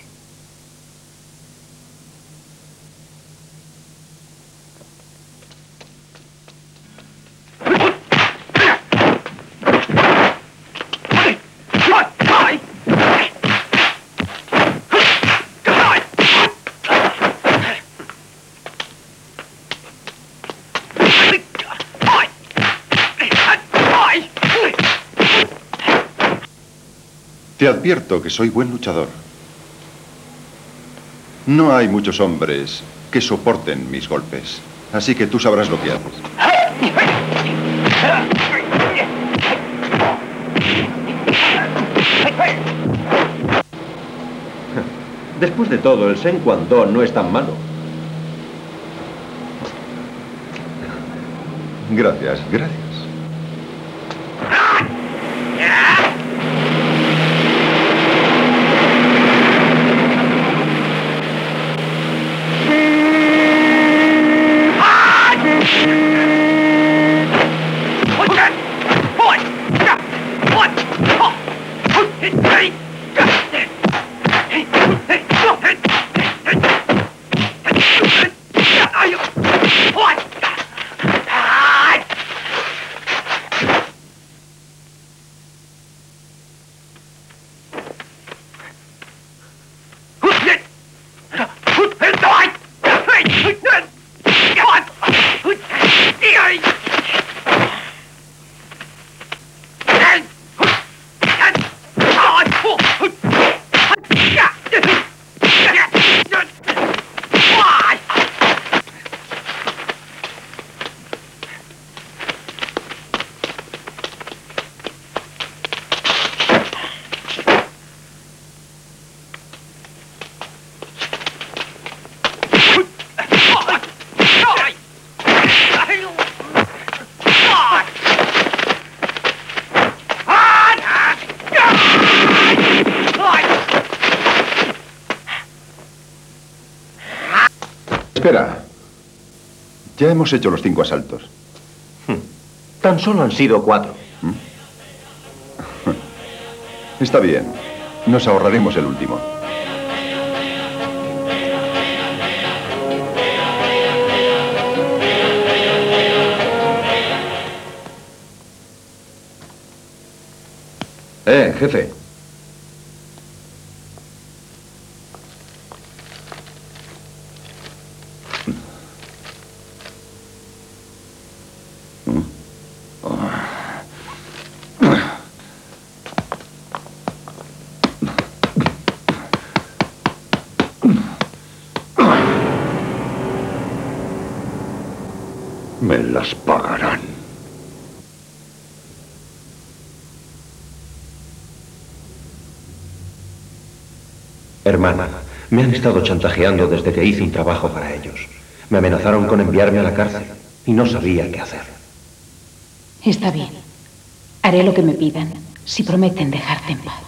Te advierto que soy buen luchador. No hay muchos hombres que soporten mis golpes, así que tú sabrás lo que haces. Después de todo, el Sen Quan Do no es tan malo. Gracias, gracias. Hey! Espera. Ya hemos hecho los cinco asaltos. Tan solo han sido cuatro. Está bien. Nos ahorraremos el último. Eh, jefe. Me las pagarán. Hermana, me han estado chantajeando desde que hice un trabajo para ellos. Me amenazaron con enviarme a la cárcel y no sabía qué hacer. Está bien. Haré lo que me pidan, si prometen dejarte en paz.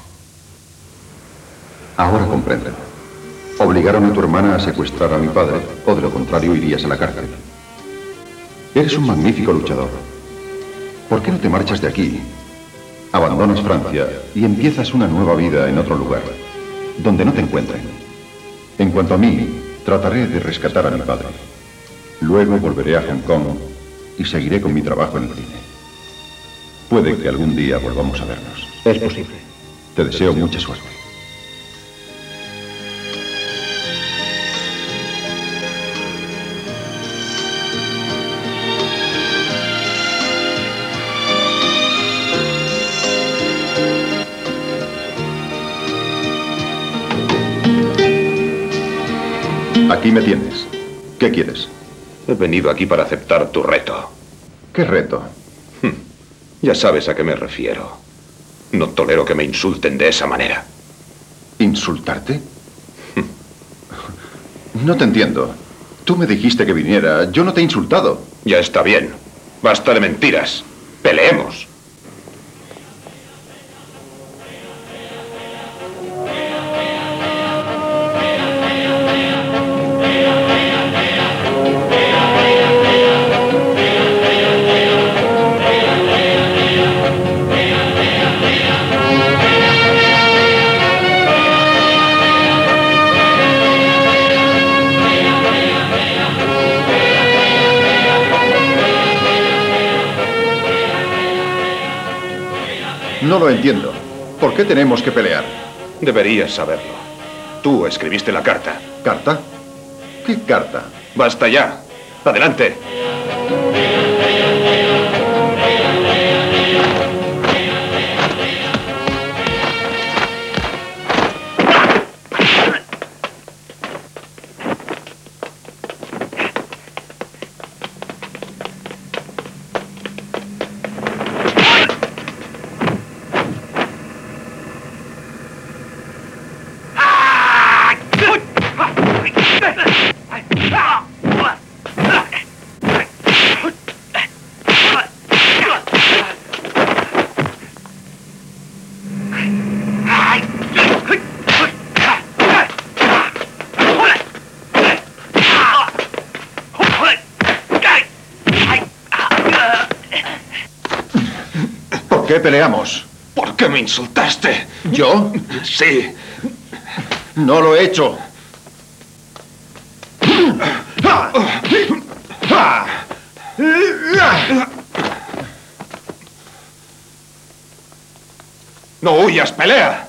Ahora comprendo. Obligaron a tu hermana a secuestrar a mi padre, o de lo contrario irías a la cárcel. Eres un magnífico luchador. ¿Por qué no te marchas de aquí? Abandonas Francia y empiezas una nueva vida en otro lugar, donde no te encuentren. En cuanto a mí, trataré de rescatar a mi padre. Luego volveré a Hong Kong y seguiré con mi trabajo en el cine. Puede que algún día volvamos a vernos. Es posible. Te deseo mucha suerte. Aquí me tienes. ¿Qué quieres? He venido aquí para aceptar tu reto. ¿Qué reto? Ya sabes a qué me refiero. No tolero que me insulten de esa manera. ¿Insultarte? No te entiendo. Tú me dijiste que viniera. Yo no te he insultado. Ya está bien. Basta de mentiras. Peleemos. No lo entiendo. ¿Por qué tenemos que pelear? Deberías saberlo. Tú escribiste la carta. ¿Carta? ¿Qué carta? Basta ya. Adelante. ¿Por qué peleamos? ¿Por qué me insultaste? ¿Yo? Sí. No lo he hecho. No huyas, pelea.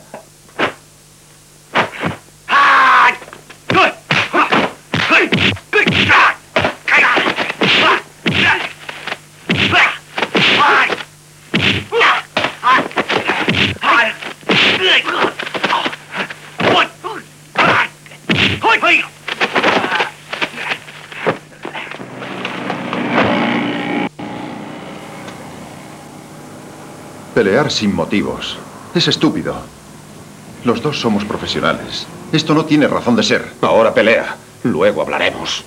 Pelear sin motivos. Es estúpido. Los dos somos profesionales. Esto no tiene razón de ser. Ahora pelea. Luego hablaremos.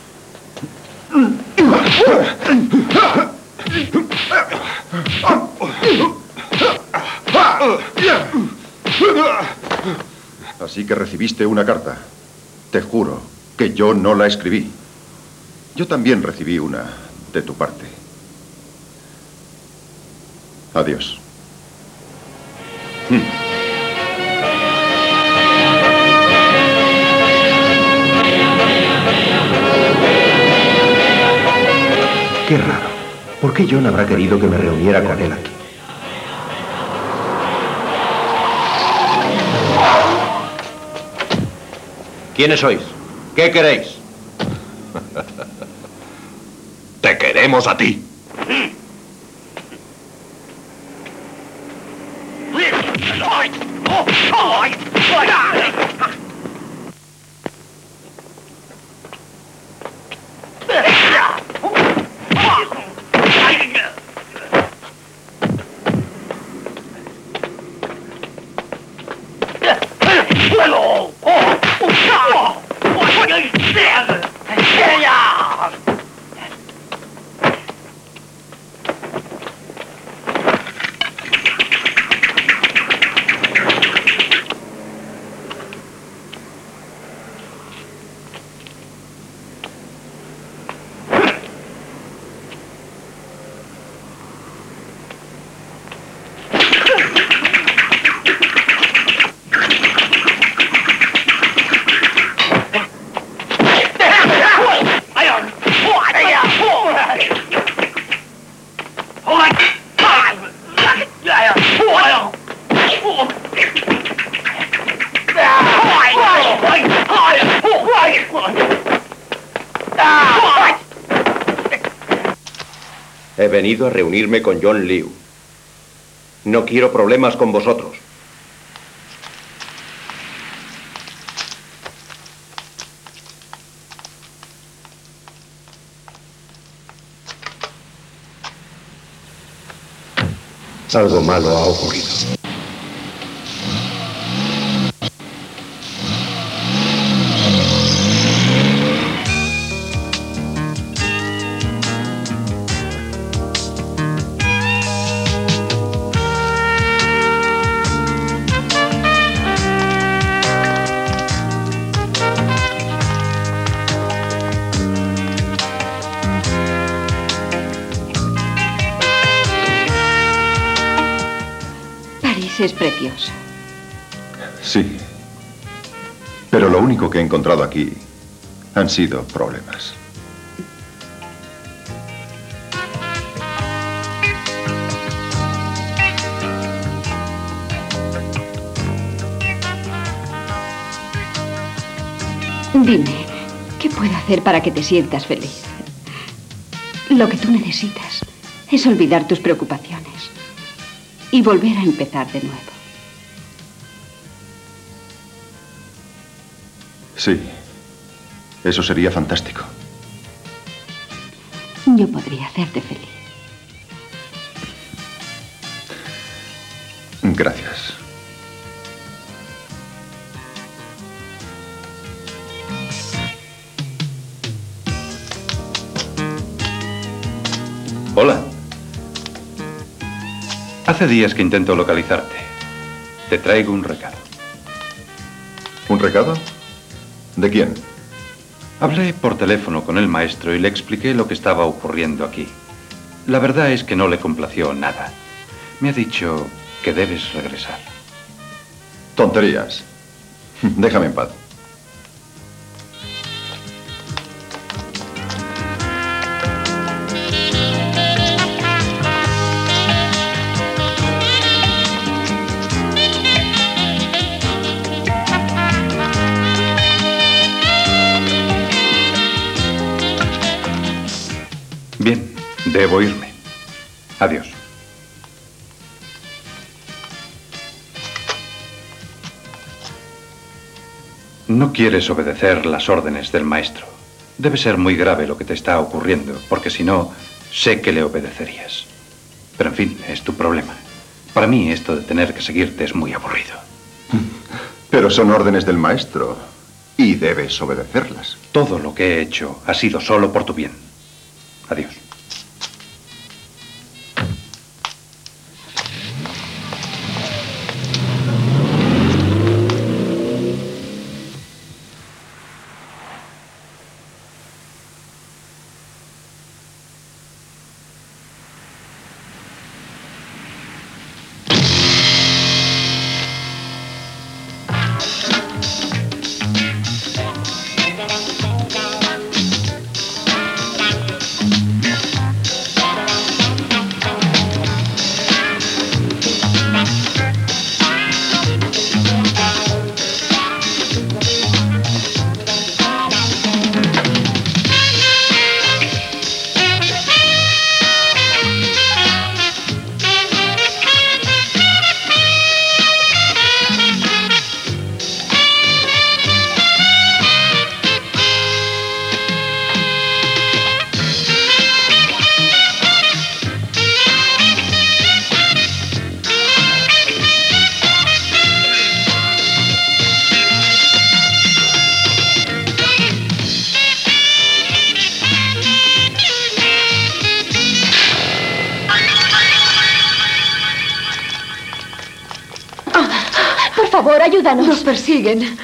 Así que recibiste una carta. Te juro que yo no la escribí. Yo también recibí una de tu parte. Adiós. Hmm. Qué raro. ¿Por qué John habrá querido que me reuniera con él aquí? ¿Quiénes sois? ¿Qué queréis? Te queremos a ti. He venido a reunirme con John Liu. No quiero problemas con vosotros. Algo malo ha ocurrido. Es precioso. Sí. Pero lo único que he encontrado aquí han sido problemas. Dime, ¿qué puedo hacer para que te sientas feliz? Lo que tú necesitas es olvidar tus preocupaciones y volver a empezar de nuevo. Sí, eso sería fantástico. Yo podría hacerte feliz. Gracias. Hola. Hace días que intento localizarte. Te traigo un recado. ¿Un recado? ¿De quién? Hablé por teléfono con el maestro y le expliqué lo que estaba ocurriendo aquí. La verdad es que no le complació nada. Me ha dicho que debes regresar. Tonterías. Déjame en paz. Bien, debo irme. Adiós. No quieres obedecer las órdenes del maestro. Debe ser muy grave lo que te está ocurriendo, porque si no, sé que le obedecerías. Pero en fin, es tu problema. Para mí esto de tener que seguirte es muy aburrido. Pero son órdenes del maestro y debes obedecerlas. Todo lo que he hecho ha sido solo por tu bien. Adiós. favor, ayúdanos. Nos persiguen.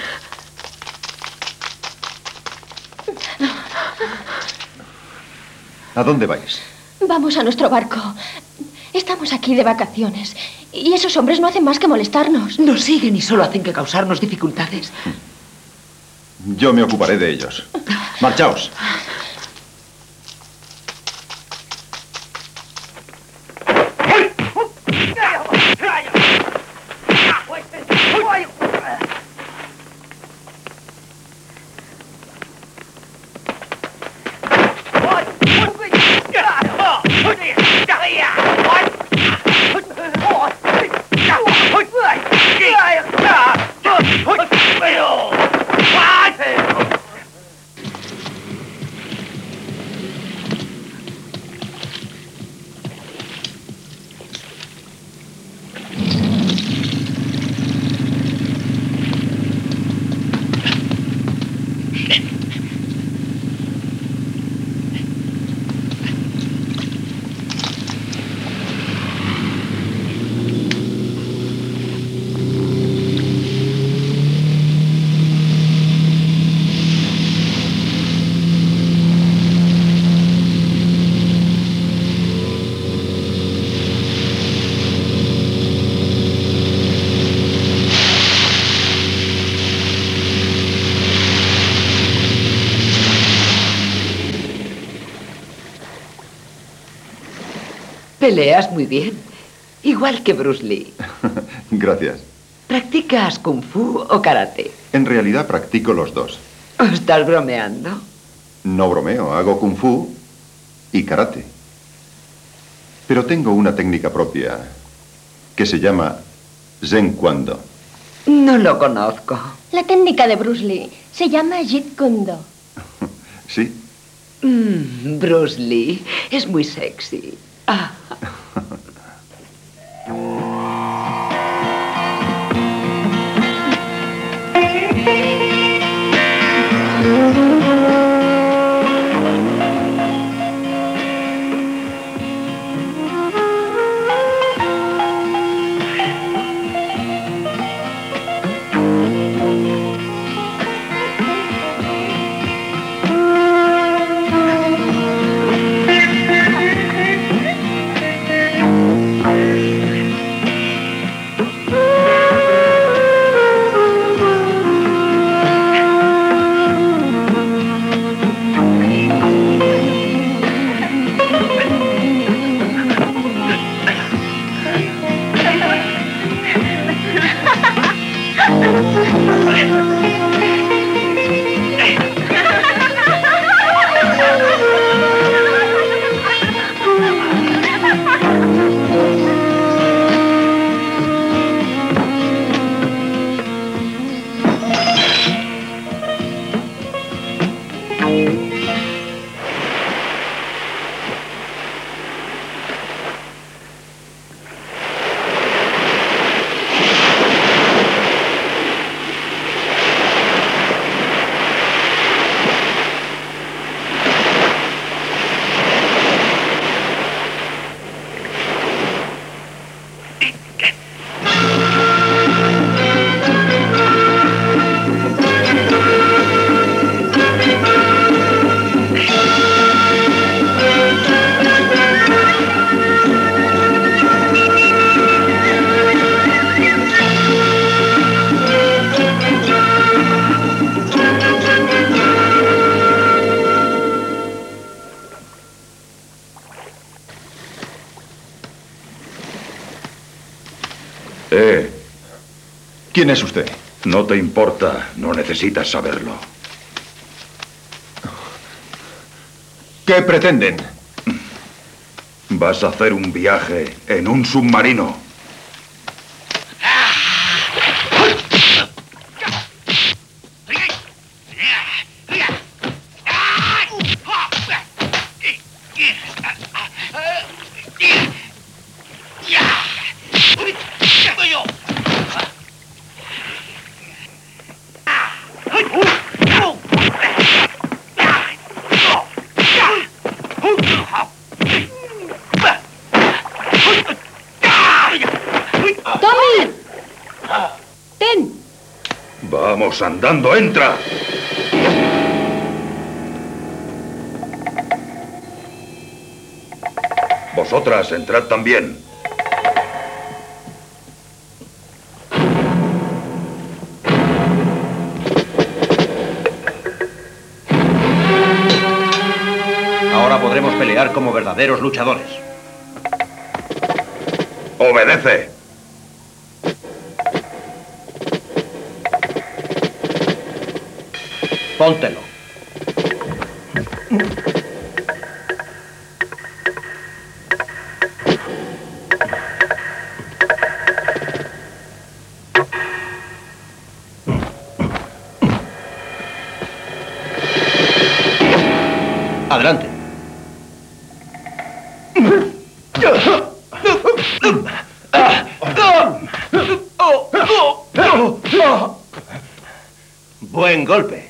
¿A dónde vais? Vamos a nuestro barco. Estamos aquí de vacaciones. Y esos hombres no hacen más que molestarnos. Nos siguen y solo hacen que causarnos dificultades. Yo me ocuparé de ellos. Marchaos. Peleas muy bien. Igual que Bruce Lee. Gracias. ¿Practicas kung fu o karate? En realidad practico los dos. ¿Estás bromeando? No bromeo, hago kung fu y karate. Pero tengo una técnica propia que se llama Zen Kwando. No lo conozco. La técnica de Bruce Lee se llama Jeet Kune Do. ¿Sí? Mm, Bruce Lee es muy sexy. Ah. Eh. ¿Quién es usted? No te importa, no necesitas saberlo. ¿Qué pretenden? Vas a hacer un viaje en un submarino. Vamos, andando, entra. Vosotras, entrad también. Ahora podremos pelear como verdaderos luchadores. Obedece. Póntelo. Adelante. Buen golpe.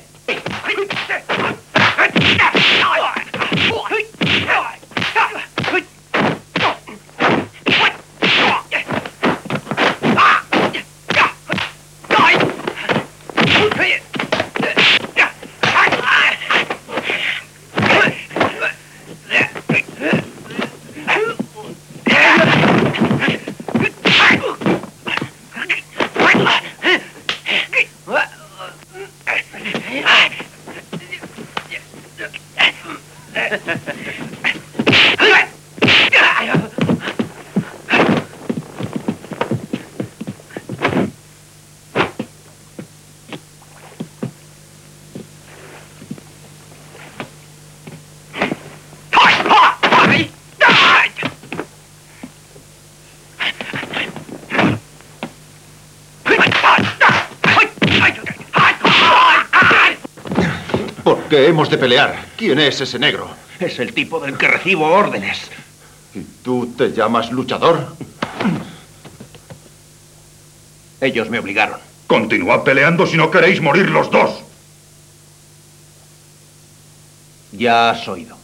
¿Por qué hemos de pelear? ¿Quién es ese negro? Es el tipo del que recibo órdenes. ¿Y tú te llamas luchador? Ellos me obligaron. Continuad peleando si no queréis morir los dos. Ya has oído.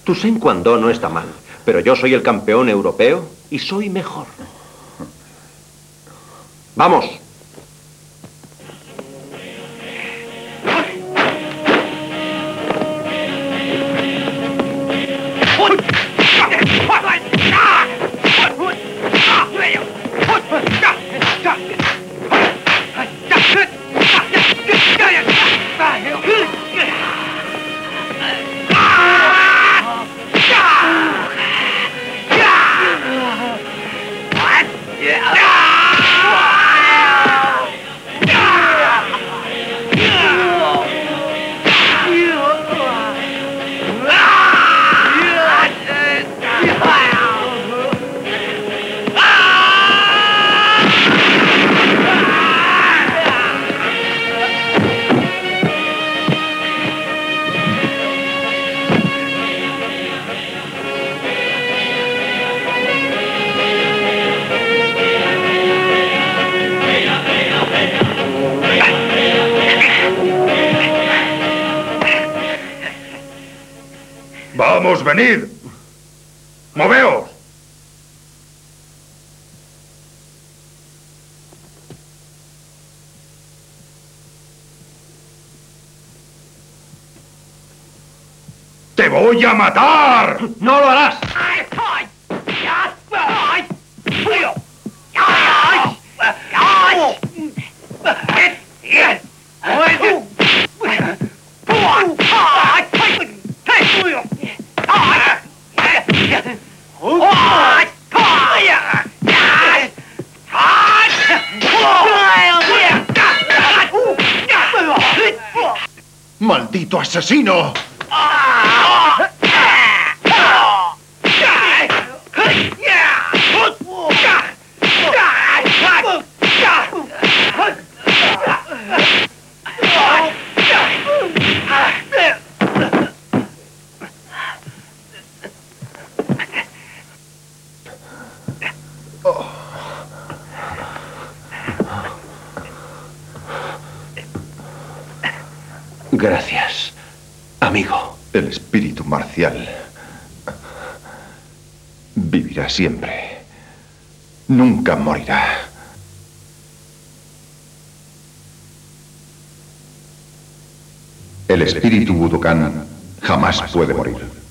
Tu Sen Quan Do no está mal, pero yo soy el campeón europeo y soy mejor. ¡Vamos! ¡Vamos, venid! ¡Moveos! ¡Te voy a matar! ¡No lo harás! ¡Maldito asesino! Gracias, amigo. El espíritu marcial vivirá siempre. Nunca morirá. El espíritu Budokan jamás puede morir.